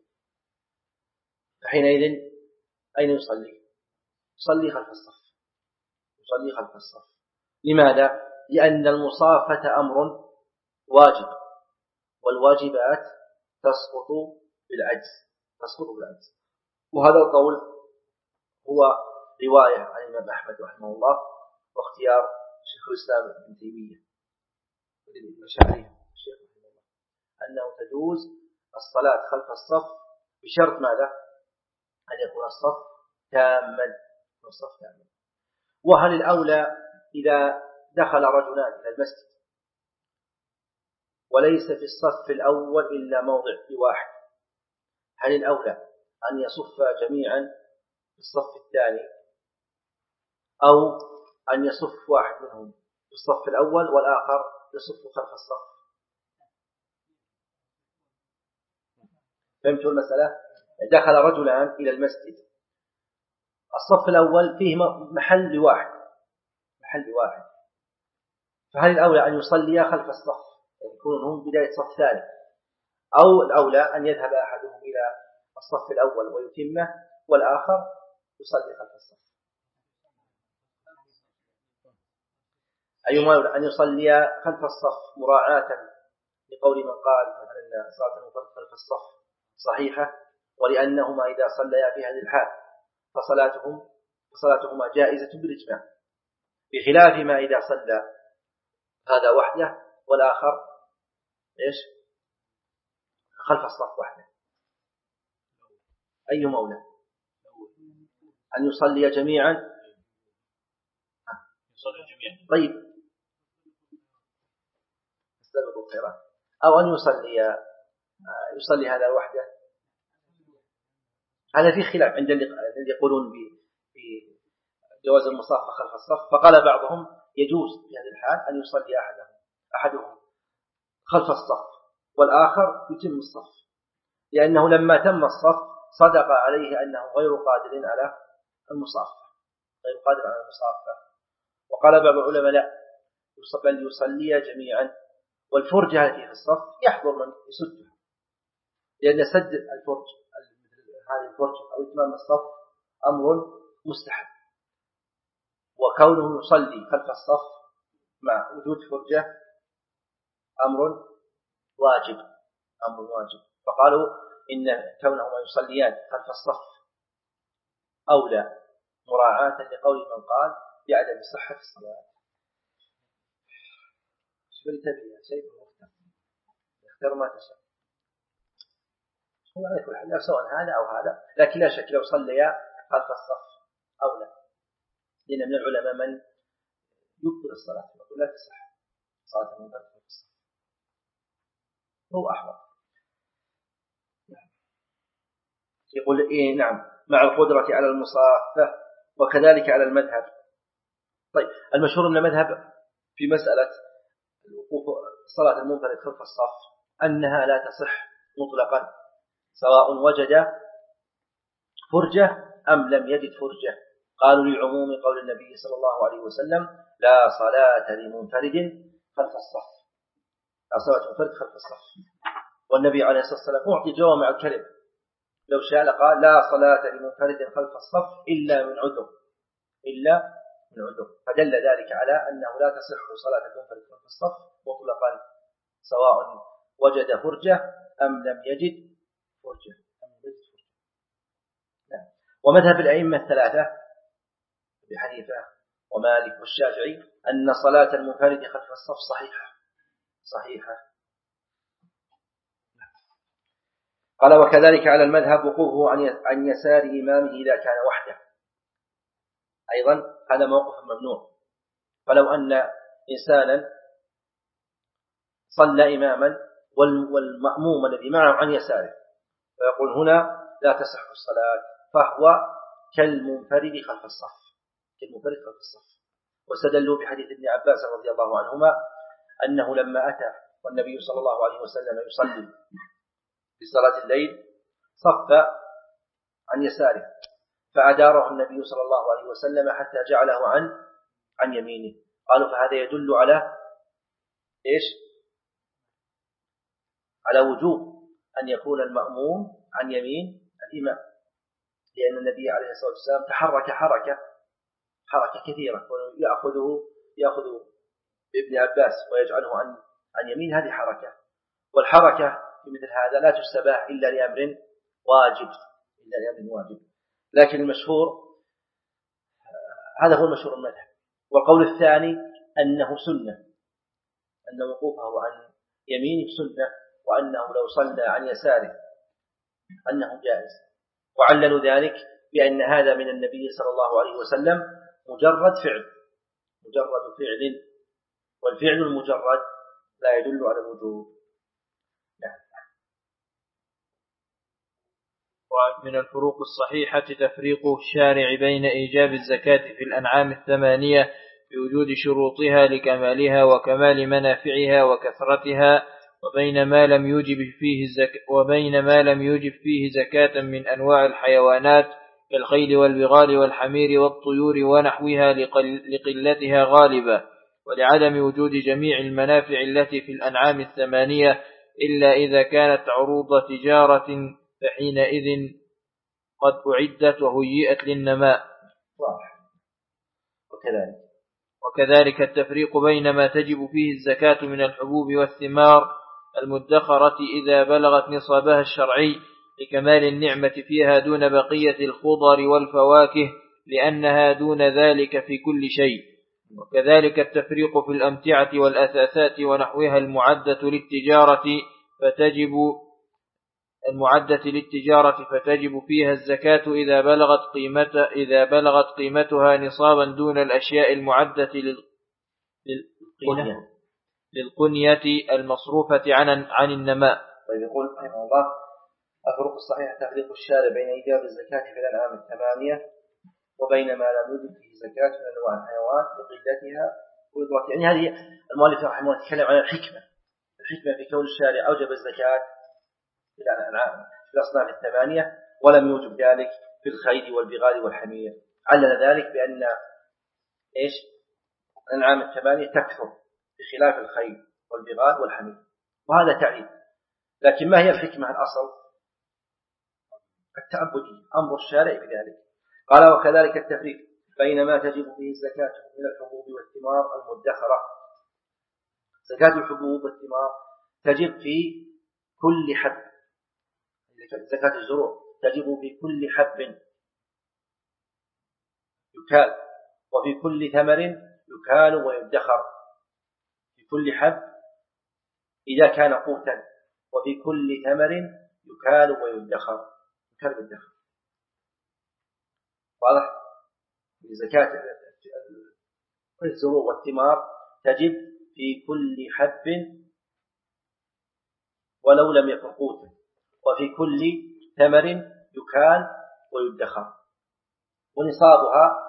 فحينئذ أين يصلي؟ يصلي خلف الصف، يصلي خلف الصف. لماذا؟ لأن المصافة أمر واجب، والواجبات تسقط بالعجز، تسقط بالعجز. وهذا القول هو رواية عن الإمام أحمد رحمه الله، واختيار شيخ الإسلام ابن تيمية المشاعري الشيخ رحمه الله أنه تجوز الصلاة خلف الصف بشرط ماذا؟ أن يكون الصف تاما، الصف تاما. وهل الأولى إذا دخل رجلان إلى المسجد وليس في الصف الأول إلا موضع واحد، هل الأولى أن يصف جميعا في الصف الثاني أو أن يصف واحد منهم في الصف الأول والآخر يصف خلف الصف؟ فهمتوا المسألة؟ دخل رجلان إلى المسجد، الصف الأول فيه محل لواحد، محل واحد، فهل الأولى أن يصلي خلف الصف يكون هم بداية صف ثاني، أو الأولى أن يذهب أحدهم إلى الصف الأول ويتمه والآخر يصلي خلف الصف؟ أيما أولى أن يصلي خلف الصف مراعاة لقول من قال مثلا صلاة المنفرد خلف الصف صحيحة، ولأنهما إذا صليا في هذه الحال فصلاتهم فصلاتهما جائزة بالإجماع، بخلاف ما إذا صلى هذا وحده والآخر إيش خلف الصف وحده. أي مولى أن يصلي جميعا؟ يصلي جميعا. طيب استبقوا الخيرات. أو أن يصلي يصلي هذا وحده، هذا في خلاف عند الذي يقولون بجواز المصافة خلف الصف. فقال بعضهم يجوز في هذه الحال أن يصلي أحدهم أحدهم خلف الصف والآخر يتم الصف، لأنه لما تم الصف صدق عليه أنه غير قادر على المصافة، غير قادر على المصافة. وقال بعض العلماء لا، بل يصلي جميعا، والفرجة التي في الصف يحضر من يسدها، لأن سد الفرج هذه الفرجة أو إتمام الصف أمر مستحب. وكونه يصلي خلف الصف مع وجود فرجة أمر واجب أمر واجب فقالوا إن كونهما يصليان خلف الصف أولى مراعاة لقول من قال بعدم صحة الصلاة. شو اللي تبيه شيء مختلف اختار ما تشاء هو على كل حال سواء هذا أو هذا لكن لا شك لو صليا خلف الصف أولى لأن من العلماء من يبطل الصلاة يقول لا تصح صلاة المنفرد خلف الصف هو أحوط. يقول إيه نعم مع القدرة على المصافة وكذلك على المذهب. طيب المشهور من المذهب في مسألة صلاة المنفرد خلف الصف أنها لا تصح مطلقا سواء وجد فرجة أم لم يجد فرجة. قالوا لعموم قول النبي صلى الله عليه وسلم لا صلاة لمنفرد خلف الصف لا صلاة منفرد خلف الصف والنبي عليه الصلاة والسلام أعطي جوامع الكلم لو شاء لقال لا صلاة لمنفرد خلف الصف إلا من عذر إلا من عذر فدل ذلك على أنه لا تصح صلاة المنفرد خلف الصف مطلقا سواء وجد فرجة أم لم يجد فرجة أم لم يجد فرجة. نعم. ومذهب الأئمة الثلاثة أبي حنيفة ومالك والشافعي أن صلاة المنفرد خلف الصف صحيحة صحيحة. قال وكذلك على المذهب وقوفه عن يسار إمامه إذا كان وحده أيضا هذا موقف ممنوع. فلو أن إنسانا صلى إماما والمأموم الذي معه عن يساره فيقول هنا لا تصح الصلاة فهو كالمنفرد خلف الصف كالمنفرد خلف الصف. واستدلوا بحديث ابن عباس رضي الله عنهما أنه لما أتى والنبي صلى الله عليه وسلم يصلي في صلاة الليل صف عن يساره فأداره النبي صلى الله عليه وسلم حتى جعله عن عن يمينه. قالوا فهذا يدل على إيش؟ على وجوب أن يكون المأموم عن يمين الإمام لأن النبي عليه الصلاة والسلام تحرك حركة حركة كثيرة يأخذه يأخذ ابن عباس ويجعله عن عن يمين هذه حركة والحركة في مثل هذا لا تستباح إلا لأمر واجب إلا لأمر واجب. لكن المشهور هذا هو المشهور المذهب. والقول الثاني أنه سنة أن وقوفه عن يمينه سنة وأنه لو صلى عن يساره أنه جائز وعللوا ذلك بأن هذا من النبي صلى الله عليه وسلم مجرد فعل مجرد فعل والفعل المجرد لا يدل على الوجوب. ومن الفروق الصحيحة تفريق الشارع بين إيجاب الزكاة في الأنعام الثمانية بوجود شروطها لكمالها وكمال منافعها وكثرتها وبين ما لم يوجب فيه الزكاة وبين ما لم يوجب فيه زكاة من أنواع الحيوانات كالخيل والبغال والحمير والطيور ونحوها لقلتها غالبة ولعدم وجود جميع المنافع التي في الأنعام الثمانية إلا إذا كانت عروض تجارة فحينئذ قد أعدت وهيئت للنماء. وكذلك وكذلك التفريق بين ما تجب فيه الزكاة من الحبوب والثمار المدخرة إذا بلغت نصابها الشرعي لكمال النعمة فيها دون بقية الخضر والفواكه لأنها دون ذلك في كل شيء. وكذلك التفريق في الأمتعة والأثاثات ونحوها المعدة للتجارة فتجب المعدة للتجارة فتجب فيها الزكاة إذا بلغت قيمة إذا بلغت قيمتها نصابا دون الأشياء المعدة للقنية للقنية المصروفة عن عن النماء. طيب يقول رحمه الله الفروق الصحيحة تفريق الشارع بين إيجاب الزكاة في الأنعام الثمانية وبين ما لم يوجد فيه زكاة من أنواع الحيوان لقلتها وإضرتها. يعني هذه المؤلف رحمه الله يتكلم عن الحكمة الحكمة في كون الشارع أوجب الزكاة في الأنعام في الأصناف الثمانية ولم يوجب ذلك في الخيل والبغال والحمير. علل ذلك بأن إيش الأنعام الثمانية تكثر بخلاف الخيل والبغال والحمير وهذا تعليل. لكن ما هي الحكمة الأصل التعبدي أمر الشارع بذلك. قال وكذلك التفريق بينما تجب به الزكاة من الحبوب والثمار المدخرة. زكاة الحبوب والثمار تجب في كل حب، زكاة الزروع تجب في كل حب يكال، وفي كل ثمر يكال ويدخر، في كل حب إذا كان قوتا، وفي كل ثمر يكال ويدخر، يكال ويدخر. واضح؟ زكاة الزروع والثمار تجب في كل حب ولو لم يكن قوتا، وفي كل ثمر يكال ويدخر. ونصابها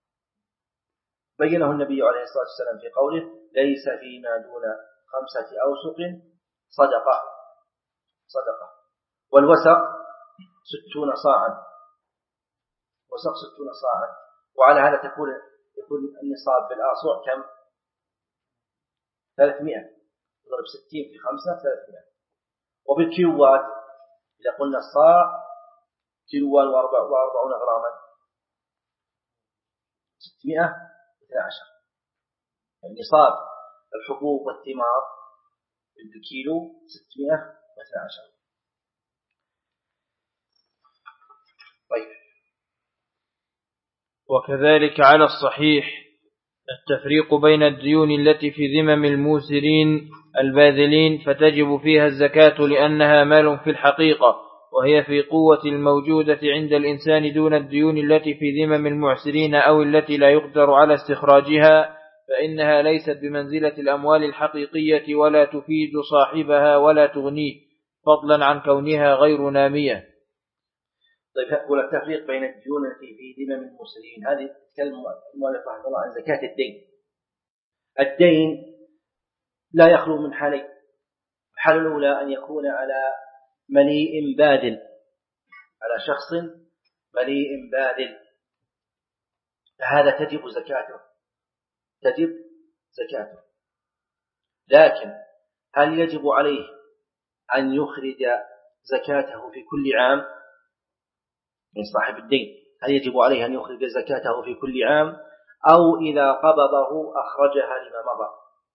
بينه النبي عليه الصلاة والسلام في قوله: ليس فيما دون خمسة أوسق صدقة صدقة والوسق ستون صاعا، وسق ستون صاعا. وعلى هذا تكون يكون النصاب بالآصع كم؟ ثلاثمائة، يضرب ستين في خمسة ثلاثمائة. وبالكيلوات إذا قلنا الصاع كيلوان وأربعون غراما ستمائة واثنى عشر. يعني نصاب الحبوب والثمار بالكيلو ستمائة واثنى عشر. طيب. وكذلك على الصحيح التفريق بين الديون التي في ذمم الموسرين الباذلين فتجب فيها الزكاة لأنها مال في الحقيقة، وهي في قوة الموجودة عند الإنسان دون الديون التي في ذمم المعسرين أو التي لا يقدر على استخراجها، فإنها ليست بمنزلة الأموال الحقيقية ولا تفيد صاحبها ولا تغنيه، فضلا عن كونها غير نامية. طيب، هو التفريق بين الديون التي في ذمم الموسرين، هذه تتكلم المؤلف رحمه الله عن زكاة الدين. الدين لا يخلو من حالين: الحالة الأولى أن يكون على مليء باذل، على شخص مليء باذل، فهذا تجب زكاته تجب زكاته لكن هل يجب عليه أن يخرج زكاته في كل عام؟ من صاحب الدين هل يجب عليه أن يخرج زكاته في كل عام، أو إذا قبضه أخرجها لما مضى؟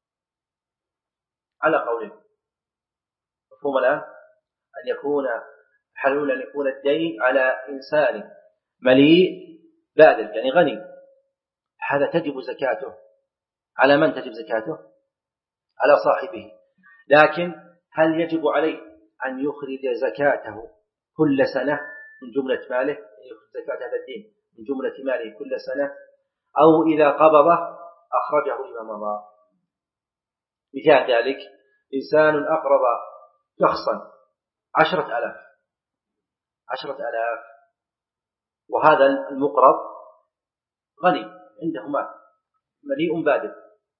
على قوله. مفهوم الآن؟ أن يكون حلول أن يكون الدين على إنسان مليء باذل، يعني غني، هذا تجب زكاته. على من تجب زكاته؟ على صاحبه. لكن هل يجب عليه أن يخرج زكاته كل سنة من جملة ماله، يخرج زكاة هذا الدين من جملة ماله كل سنة، أو إذا قبضه أخرجه لما مضى؟ مثال ذلك: إنسان أقرض شخصا عشرة آلاف عشرة آلاف وهذا المقرض غني عنده مال مليء باذل،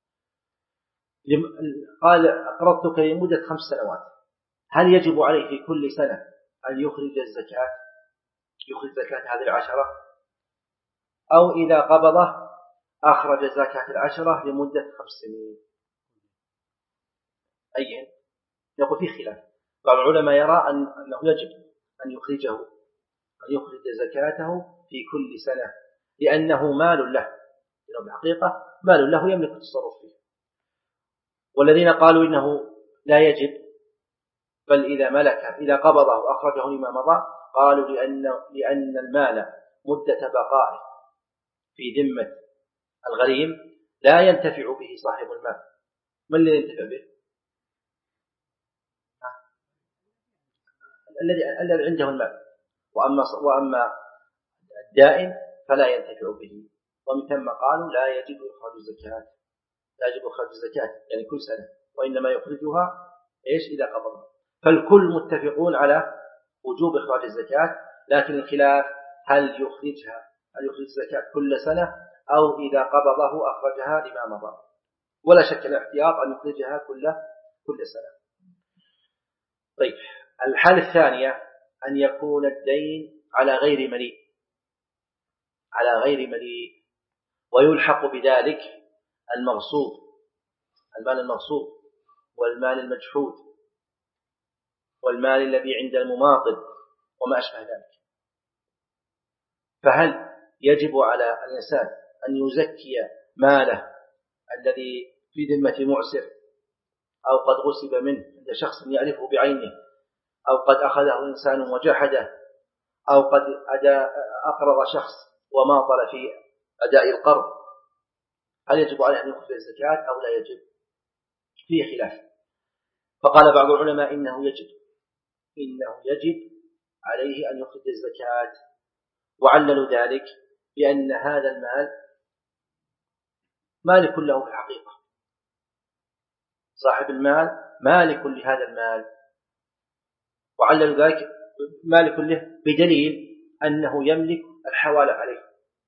قال: أقرضتك لمدة خمس سنوات، هل يجب عليه في كل سنة أن يخرج الزكاة يخرج زكاة هذه العشرة، أو إذا قبضه أخرج زكاة العشرة لمدة خمس سنين؟ أين؟ يقول في خلاف. بعض العلماء يرى أن أنه يجب أن يخرجه أن يخرج زكاته في كل سنة، لأنه مال له، لأنه بالحقيقة مال له يملك التصرف فيه. والذين قالوا إنه لا يجب بل إذا ملك إذا قبضه أخرجه لما مضى، قالوا لأن لأن المال مدة بقائه في ذمة الغريم لا ينتفع به صاحب المال. من الذي ينتفع به؟ الذي الذي عنده المال، وأما وأما الدائن فلا ينتفع به. ومن ثم قالوا لا يجب إخراج الزكاة لا يجب إخراج الزكاة يعني كل سنة، وإنما يخرجها إيش إذا قبضها. فالكل متفقون على وجوب إخراج الزكاة، لكن الخلاف هل يخرجها هل يخرج الزكاة كل سنة، أو إذا قبضه أخرجها لما مضى. ولا شك الاحتياط أن يخرجها كل كل سنة. طيب، الحالة الثانية أن يكون الدين على غير مليء على غير مليء ويلحق بذلك المغصوب، المال المغصوب والمال المجحود والمال الذي عند المماطل وما أشبه ذلك. فهل يجب على الإنسان أن يزكي ماله الذي في ذمة معسر أو قد غصب منه عند شخص يعرفه بعينه، أو قد أخذه إنسان وجحده، أو قد أقرض شخص وماطل في أداء القرض، هل يجب عليه أن يخرج الزكاة أو لا يجب؟ فيه خلاف. فقال بعض العلماء إنه يجب إنه يجب عليه أن يخرج الزكاة، وعللوا ذلك بأن هذا المال مالك له في الحقيقة، صاحب المال مالك لهذا المال، وعللوا ذلك مالك له بدليل أنه يملك الحوالة عليه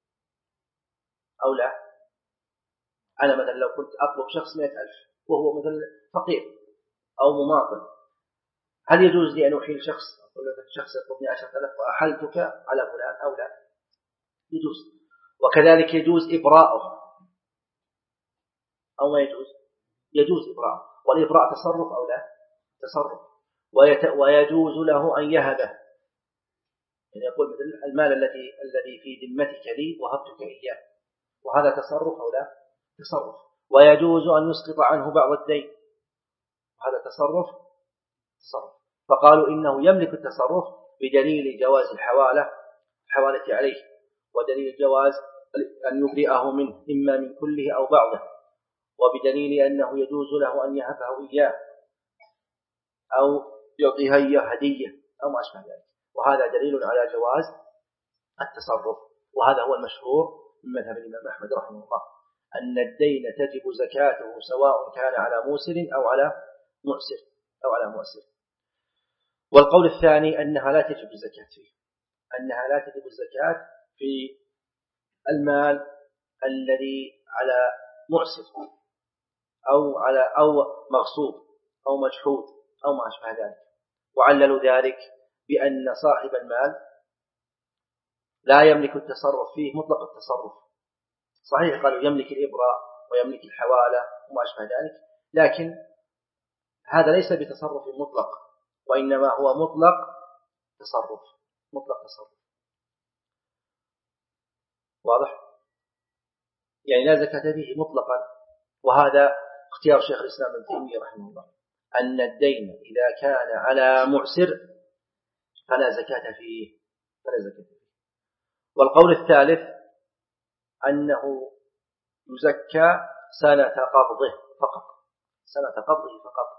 أو لا. أنا مثلا لو كنت أطلب شخص مئة ألف وهو مثلا فقير أو مماطل، هل يجوز لي أن أحيل شخص أقول لك شخص يطلبني عشرة آلاف وأحلتك على فلان أو لا؟ يجوز. وكذلك يجوز إبراءه أو ما يجوز؟ يجوز إبراءه، والإبراء تصرف أو لا؟ تصرف. ويجوز له أن يهبه، يعني يقول مثل المال الذي الذي في ذمتك لي وهبتك إياه، وهذا تصرف أو لا؟ تصرف. ويجوز أن يسقط عنه بعض الدين، وهذا تصرف تصرف. فقالوا إنه يملك التصرف بدليل جواز الحوالة الحوالة عليه، ودليل جواز أن يبرئه منه إما من كله أو بعضه، وبدليل أنه يجوز له أن يهبه إياه أو يعطيها إياه هدية أو ما أشبه ذلك. وهذا دليل على جواز التصرف، وهذا هو المشهور من مذهب الإمام أحمد رحمه الله، أن الدين تجب زكاته سواء كان على موسر أو على معسر أو على معسر. والقول الثاني أنها لا تجب الزكاة فيه، أنها لا تجب الزكاة في المال الذي على معسر أو على أو مغصوب أو مجحود أو ما أشبه ذلك. وعللوا ذلك بأن صاحب المال لا يملك التصرف فيه مطلق التصرف. صحيح قالوا يملك الإبراء ويملك الحوالة وما أشبه ذلك، لكن هذا ليس بتصرف مطلق، وإنما هو مطلق تصرف مطلق تصرف واضح؟ يعني لا زكاة فيه مطلقا. وهذا اختيار شيخ الإسلام ابن تيمية رحمه الله، أن الدين إذا كان على معسر فلا زكاة فيه فلا زكاة فيه. والقول الثالث أنه يزكى سنة قبضه فقط، سنة قبضه فقط،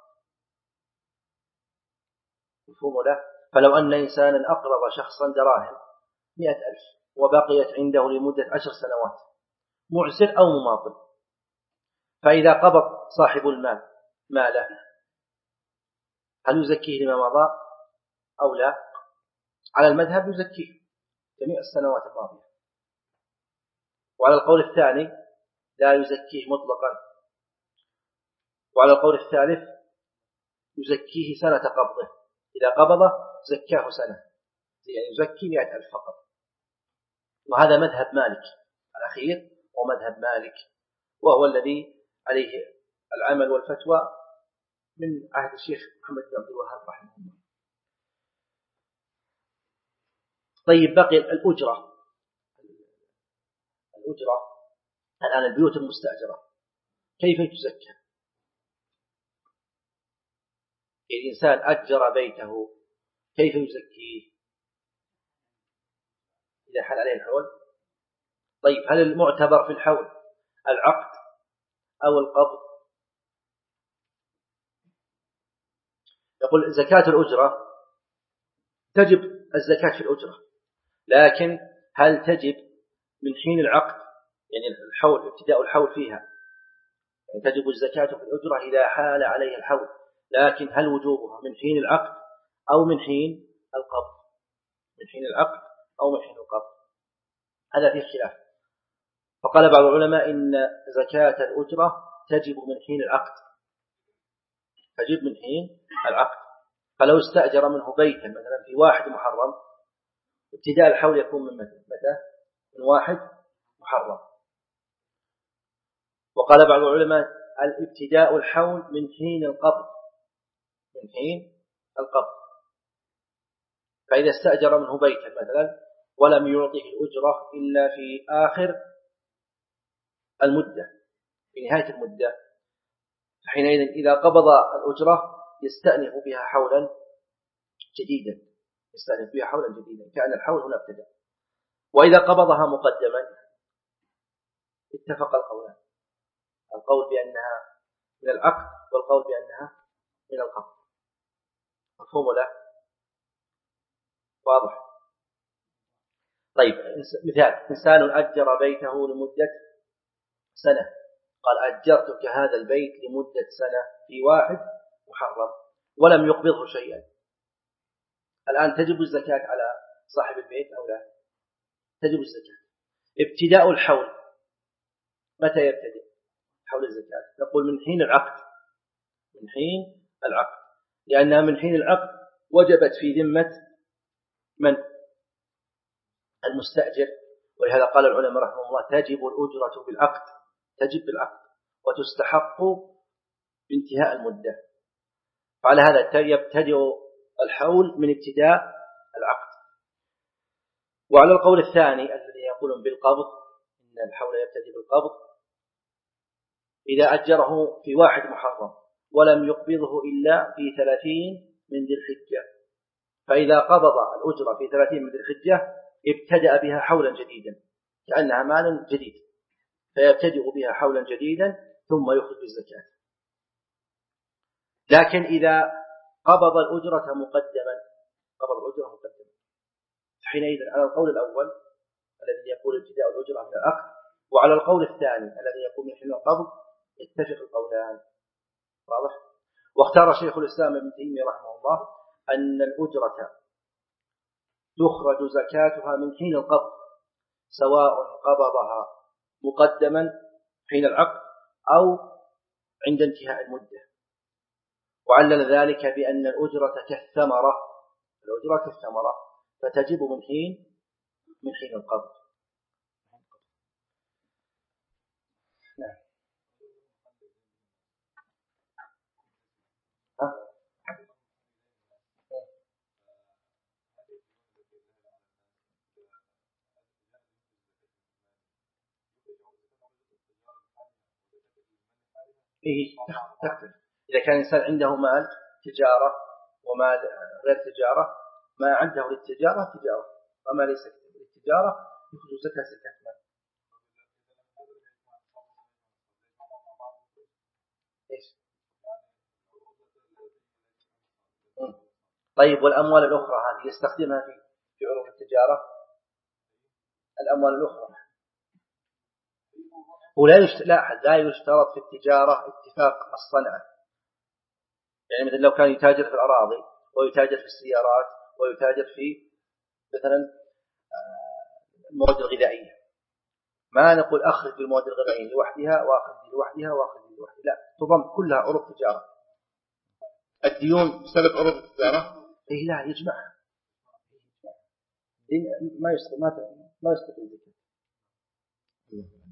مفهوم له؟ فلو أن إنسانا أقرض شخصا دراهم مئة ألف وبقيت عنده لمدة عشر سنوات، معسر أو مماطل، فإذا قبض صاحب المال ماله هل يزكيه لما مضى أو لا؟ على المذهب يزكيه جميع السنوات الماضية. وعلى القول الثاني لا يزكيه مطلقا. وعلى القول الثالث يزكيه سنة قبضه، إذا قبضه زكاه سنة، يعني يزكي مئة ألف فقط. وهذا مذهب مالك الأخير، ومذهب مالك وهو الذي عليه العمل والفتوى من عهد الشيخ محمد بن عبد الوهاب رحمه الله. طيب بقي الأجرة. الأجرة الآن البيوت المستأجرة كيف تزكى؟ الإنسان أجر بيته كيف يزكيه إذا حل عليه الحول؟ طيب هل المعتبر في الحول العقد أو القبض؟ يقول زكاة الأجرة تجب الزكاة في الأجرة، لكن هل تجب من حين العقد، يعني الحول ابتداء الحول فيها، يعني تجب الزكاة في الأجرة إذا حال عليها الحول، لكن هل وجوبها من حين العقد أو من حين القبض؟ من حين العقد أو من حين القبض، هذا فيه خلاف. فقال بعض العلماء إن زكاة الأجرة تجب من حين العقد، تجب من حين العقد. فلو استأجر منه بيتا مثلا في واحد محرم، ابتداء الحول يكون من متى؟ من واحد محرم. وقال بعض العلماء الابتداء الحول من حين القبض، من حين القبض. فإذا استأجر منه بيتا مثلا ولم يعطه الأجرة إلا في آخر المدة، في نهاية المدة، حينئذ إذا قبض الأجرة يستأنف بها حولا جديدا، يستأنف بها حولا جديدا كأن الحول هنا ابتدأ. وإذا قبضها مقدما اتفق القولان، القول بأنها من العقد والقول بأنها من القبض. مفهوم له؟ واضح؟ طيب مثال: إنسان أجر بيته لمدة سنة، قال أجرتك هذا البيت لمدة سنة في واحد محرم ولم يقبضه شيئا، الآن تجب الزكاة على صاحب البيت أو لا؟ تجب الزكاة. ابتداء الحول متى يبتدئ حول الزكاة؟ نقول من حين العقد، من حين العقد، لأنها من حين العقد وجبت في ذمة من؟ المستأجر. ولهذا قال العلماء رحمه الله تجب الأجرة بالعقد، تجب بالعقد وتستحق بانتهاء المدة. فعلى هذا يبتدئ الحول من ابتداء العقد. وعلى القول الثاني الذي يقولون بالقبض، إن الحول يبتدئ بالقبض، إذا أجره في واحد محرم ولم يقبضه إلا في ثلاثين من ذي الحجة، فإذا قبض الأجرة في ثلاثين من ذي الحجة ابتدأ بها حولا جديدا كأنها مال جديد، فيبتدئ بها حولا جديدا ثم يخرج الزكاة. لكن إذا قبض الأجرة مقدما، قبض الأجرة مقدما، حينئذ على القول الأول الذي يقول ابتداء الأجرة من العقد، وعلى القول الثاني الذي يقول من حين القبض، يتفق القولان. واضح؟ واختار شيخ الإسلام ابن تيمية رحمه الله أن الأجرة تخرج زكاتها من حين القبض، سواء قبضها مقدما حين العقد أو عند انتهاء المدة. وعلل ذلك بأن الأجرة كالثمرة، الأجرة كالثمرة فتجب من حين من حين القبض. نعم. ها؟ إيه تختلف. إذا كان الإنسان عنده مال تجارة ومال غير تجارة، ما عنده للتجارة تجارة وما ليس للتجارة يخرج زكاة زكاة مال. إيش؟ طيب والأموال الأخرى هذه يستخدمها في في عروض التجارة؟ الأموال الأخرى ولا يشترط لا يشترط في التجارة اتفاق الصنعة. يعني مثلا لو كان يتاجر في الأراضي ويتاجر في السيارات ويتاجر في مثلا المواد الغذائية، ما نقول أخرج بالمواد الغذائية لوحدها وأخرج لوحدها وأخرج لوحدها، لا، تضم كلها عروض تجارة. الديون بسبب عروض التجارة إيه لا يجمعها، ما يستطيع ما يستطيع الذكر.